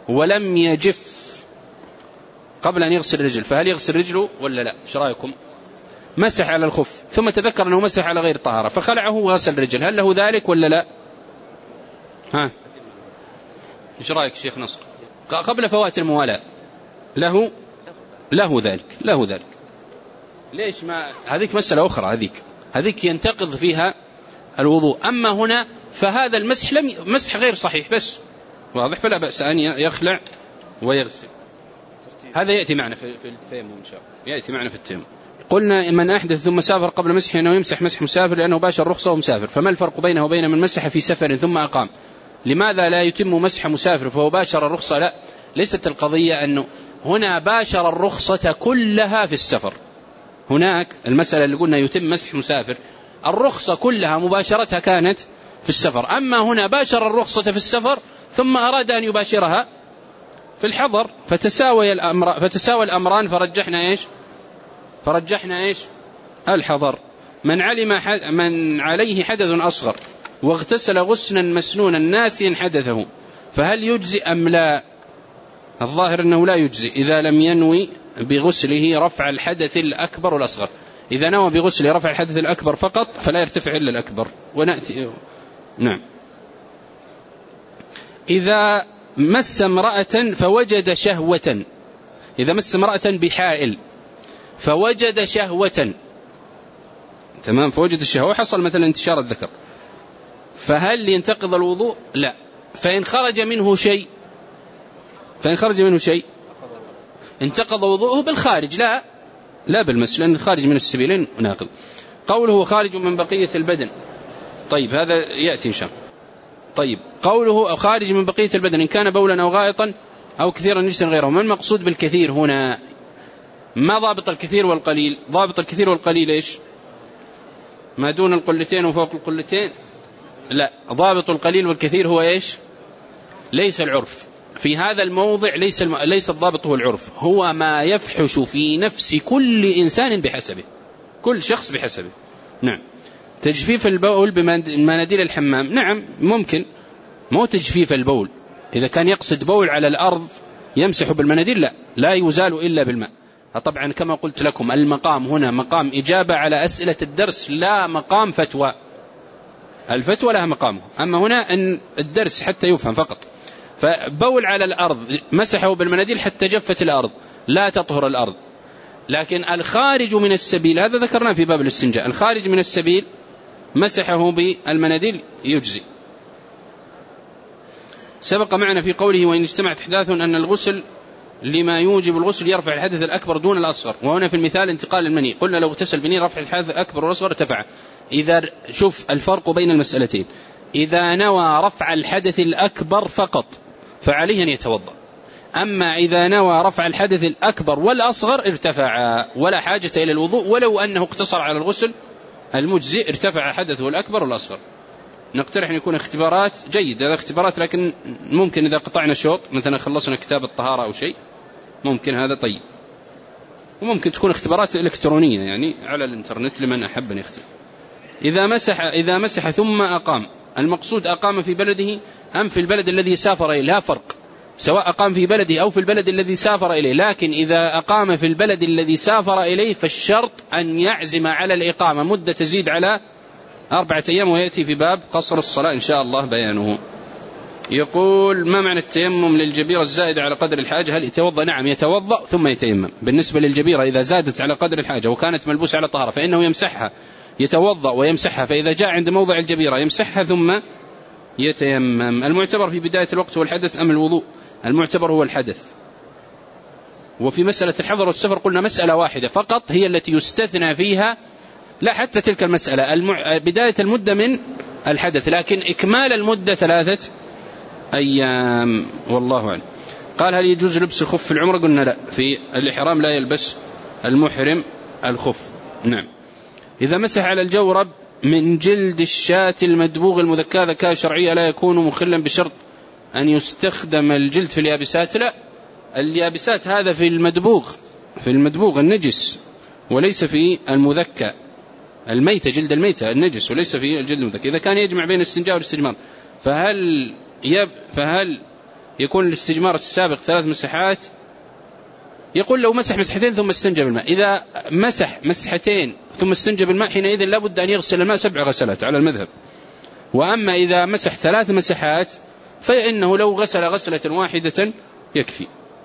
ولم يجف قبل أن يغسل الرجل، فهل يغسل رجله ولا لا؟ ايش رايكم؟ مسح على الخف ثم تذكر أنه مسح على غير طهارة فخلعه وغسل الرجل، هل له ذلك ولا لا؟ ها ايش رايك شيخ نصر؟ قبل فوات الموالاة له له ذلك له ذلك ليش ما هذيك مسألة أخرى، هذيك هذيك ينتقض فيها الوضوء. أما هنا فهذا المسح لم مسح غير صحيح بس واضح، فلا بأس أن يخلع ويغسل. هذا يأتي معنا في التيمم إن شاء الله، يأتي معنا في التيمم. قلنا من أحدث ثم سافر قبل مسحه أنه يمسح مسح مسافر لأنه باشر رخصة ومسافر، فما الفرق بينه وبين من مسح في سفر ثم أقام؟ لماذا لا يتم مسح مسافر فهو باشر الرخصة؟ لا، ليست القضية أنه هنا باشر الرخصة كلها في السفر، هناك المسألة اللي قلنا يتم مسح مسافر الرخصة كلها مباشرتها كانت في السفر، أما هنا باشر الرخصة في السفر ثم أراد أن يباشرها في الحضر فتساوي الأمر فتساوي الأمران فرجحنا إيش فرجحنا إيش الحضر. من علم حد من عليه حدث أصغر واغتسل غسلا مسنونا ناسيا حدثه فهل يجزي أم لا؟ الظاهر أنه لا يجزي إذا لم ينوي بغسله رفع الحدث الأكبر والأصغر. إذا نوى بغسله رفع الحدث الأكبر فقط فلا يرتفع إلا الأكبر. ونأتي نعم. إذا مس امرأة فوجد شهوة، إذا مس امرأة بحائل فوجد شهوة، تمام، فوجد الشهوة حصل مثلا انتشار الذكر، فهل ينتقض الوضوء؟ لا. فإن خرج منه شيء فإن خرج منه شيء انتقض وضوءه بالخارج، لا لا بالمس، لأن الخارج من السبيلين ناقض. قوله خارج من بقية البدن، طيب هذا يأتي إن شاء الله. طيب قوله خارج من بقية البدن إن كان بولا أو غائطا أو كثيرا نجسا غيره، ما المقصود بالكثير هنا؟ ما ضابط الكثير والقليل؟ ضابط الكثير والقليل إيش؟ ما دون القلتين وفوق القلتين؟ لا، ضابط القليل والكثير هو إيش؟ ليس العرف في هذا الموضع، ليس الم... ليس الضابط هو العرف، هو ما يفحش في نفس كل إنسان بحسبه، كل شخص بحسبه. نعم. تجفيف البول بمناديل الحمام، نعم ممكن، مو تجفيف البول، إذا كان يقصد بول على الأرض يمسح بالمناديل لا لا يزال إلا بالماء. طبعا كما قلت لكم المقام هنا مقام إجابة على أسئلة الدرس لا مقام فتوى، الفتوى لها مقامه، أما هنا أن الدرس حتى يفهم فقط. فبول على الأرض مسحه بالمناديل حتى جفت الأرض لا تطهر الأرض. لكن الخارج من السبيل هذا ذكرناه في باب الاستنجاء، الخارج من السبيل مسحه بالمناديل يجزي. سبق معنا في قوله وإن اجتمعت أحداث أن الغسل لما يوجب الغسل يرفع الحدث الأكبر دون الأصغر، وهنا في المثال انتقال المني، قلنا لو اغتسل بني رفع الحدث الأكبر والأصغر ارتفع. إذا شوف الفرق بين المسألتين، إذا نوى رفع الحدث الأكبر فقط فعليه أن يتوضأ، أما إذا نوى رفع الحدث الأكبر والأصغر ارتفع ولا حاجة إلى الوضوء، ولو أنه اقتصر على الغسل المجزئ ارتفع حدثه الأكبر والأصغر. نقترح أن يكون اختبارات جيد، هذا اختبارات، لكن ممكن إذا قطعنا شوط مثلا خلصنا كتاب الطهارة أو شيء ممكن هذا طيب، وممكن تكون اختبارات إلكترونية يعني على الإنترنت لمن أحب أن يختبر. إذا مسح إذا مسح ثم أقام، المقصود أقام في بلده أم في البلد الذي سافر إليه، لا فرق، سواء أقام في بلده أو في البلد الذي سافر إليه، لكن إذا أقام في البلد الذي سافر إليه فالشرط أن يعزم على الإقامة مدة تزيد على أربعة أيام، ويأتي في باب قصر الصلاة إن شاء الله بيانه. يقول ما معنى التيمم للجبيرة الزائدة على قدر الحاجة؟ هل يتوضأ؟ نعم يتوضأ ثم يتيمم. بالنسبة للجبيرة إذا زادت على قدر الحاجة وكانت ملبوسة على طهارة فإنه يمسحها، يتوضأ ويمسحها، فإذا جاء عند موضع الجبيرة يمسحها ثم يتيمم. المعتبر في بداية الوقت هو الحدث أم الوضوء؟ المعتبر هو الحدث. وفي مسألة الحضر والسفر قلنا مسألة واحدة فقط هي التي يستثنى فيها، لا حتى تلك المسألة المع... بداية المدة من الحدث، لكن إكمال المدة ثلاثة أيام والله أعلم. قال هل يجوز لبس الخف في العمرة؟ قلنا لا، في الإحرام لا يلبس المحرم الخف. نعم. إذا مسح على الجورب من جلد الشاة المدبوغ المذكاة ذكاء شرعية لا يكون مخلا بشرط أن يستخدم الجلد في اليابسات؟ لا، اليابسات هذا في المدبوغ، في المدبوغ النجس وليس في المذكى، الميتة جلد الميتة النجس وليس في الجلد المذكى. إذا كان يجمع بين الاستنجاء والاستجمار فهل يب فهل يكون الاستجمار السابق ثلاث مسحات، يقول لو مسح مسحتين ثم استنجى بالماء، إذا مسح مسحتين ثم استنجى بالماء حينئذ لابد أن يغسل الماء سبع غسلات على المذهب. وأما إذا مسح ثلاث مسحات فإنه لو غسل غسلة واحدة يكفي.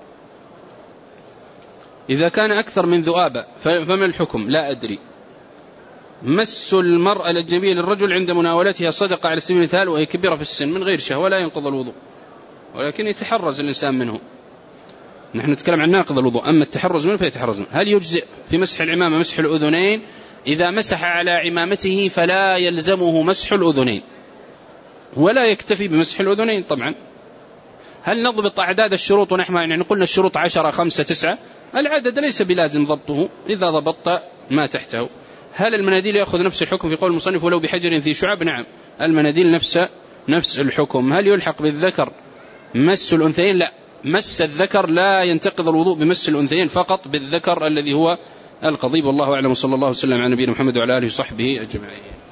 إذا كان أكثر من ذؤابة فما الحكم؟ لا أدري. مس المرأة الأجنبية للرجل عند مناولتها صدقة على سبيل المثال وهي كبيرة في السن من غير شهوة لا ينقض الوضوء، ولكن يتحرز الإنسان منه. نحن نتكلم عن ناقض الوضوء، أما التحرز منه فيتحرز منه. هل يجزئ في مسح العمامة مسح الأذنين؟ إذا مسح على عمامته فلا يلزمه مسح الأذنين ولا يكتفي بمسح الأذنين طبعا. هل نضبط أعداد الشروط ونحن يعني قلنا الشروط عشرة خمسة تسعة، العدد ليس بلازم ضبطه إذا ضبطت ما تحته. هل المناديل يأخذ نفس الحكم في قول المصنف ولو بحجر ذي شعب؟ نعم المناديل نفس نفس الحكم. هل يلحق بالذكر مس الأنثيين؟ لا، مس الذكر لا ينتقض الوضوء بمس الأنثيين، فقط بالذكر الذي هو القضيب. والله أعلم، صلى الله وسلم على نبينا محمد وعلى آله وصحبه أجمعين.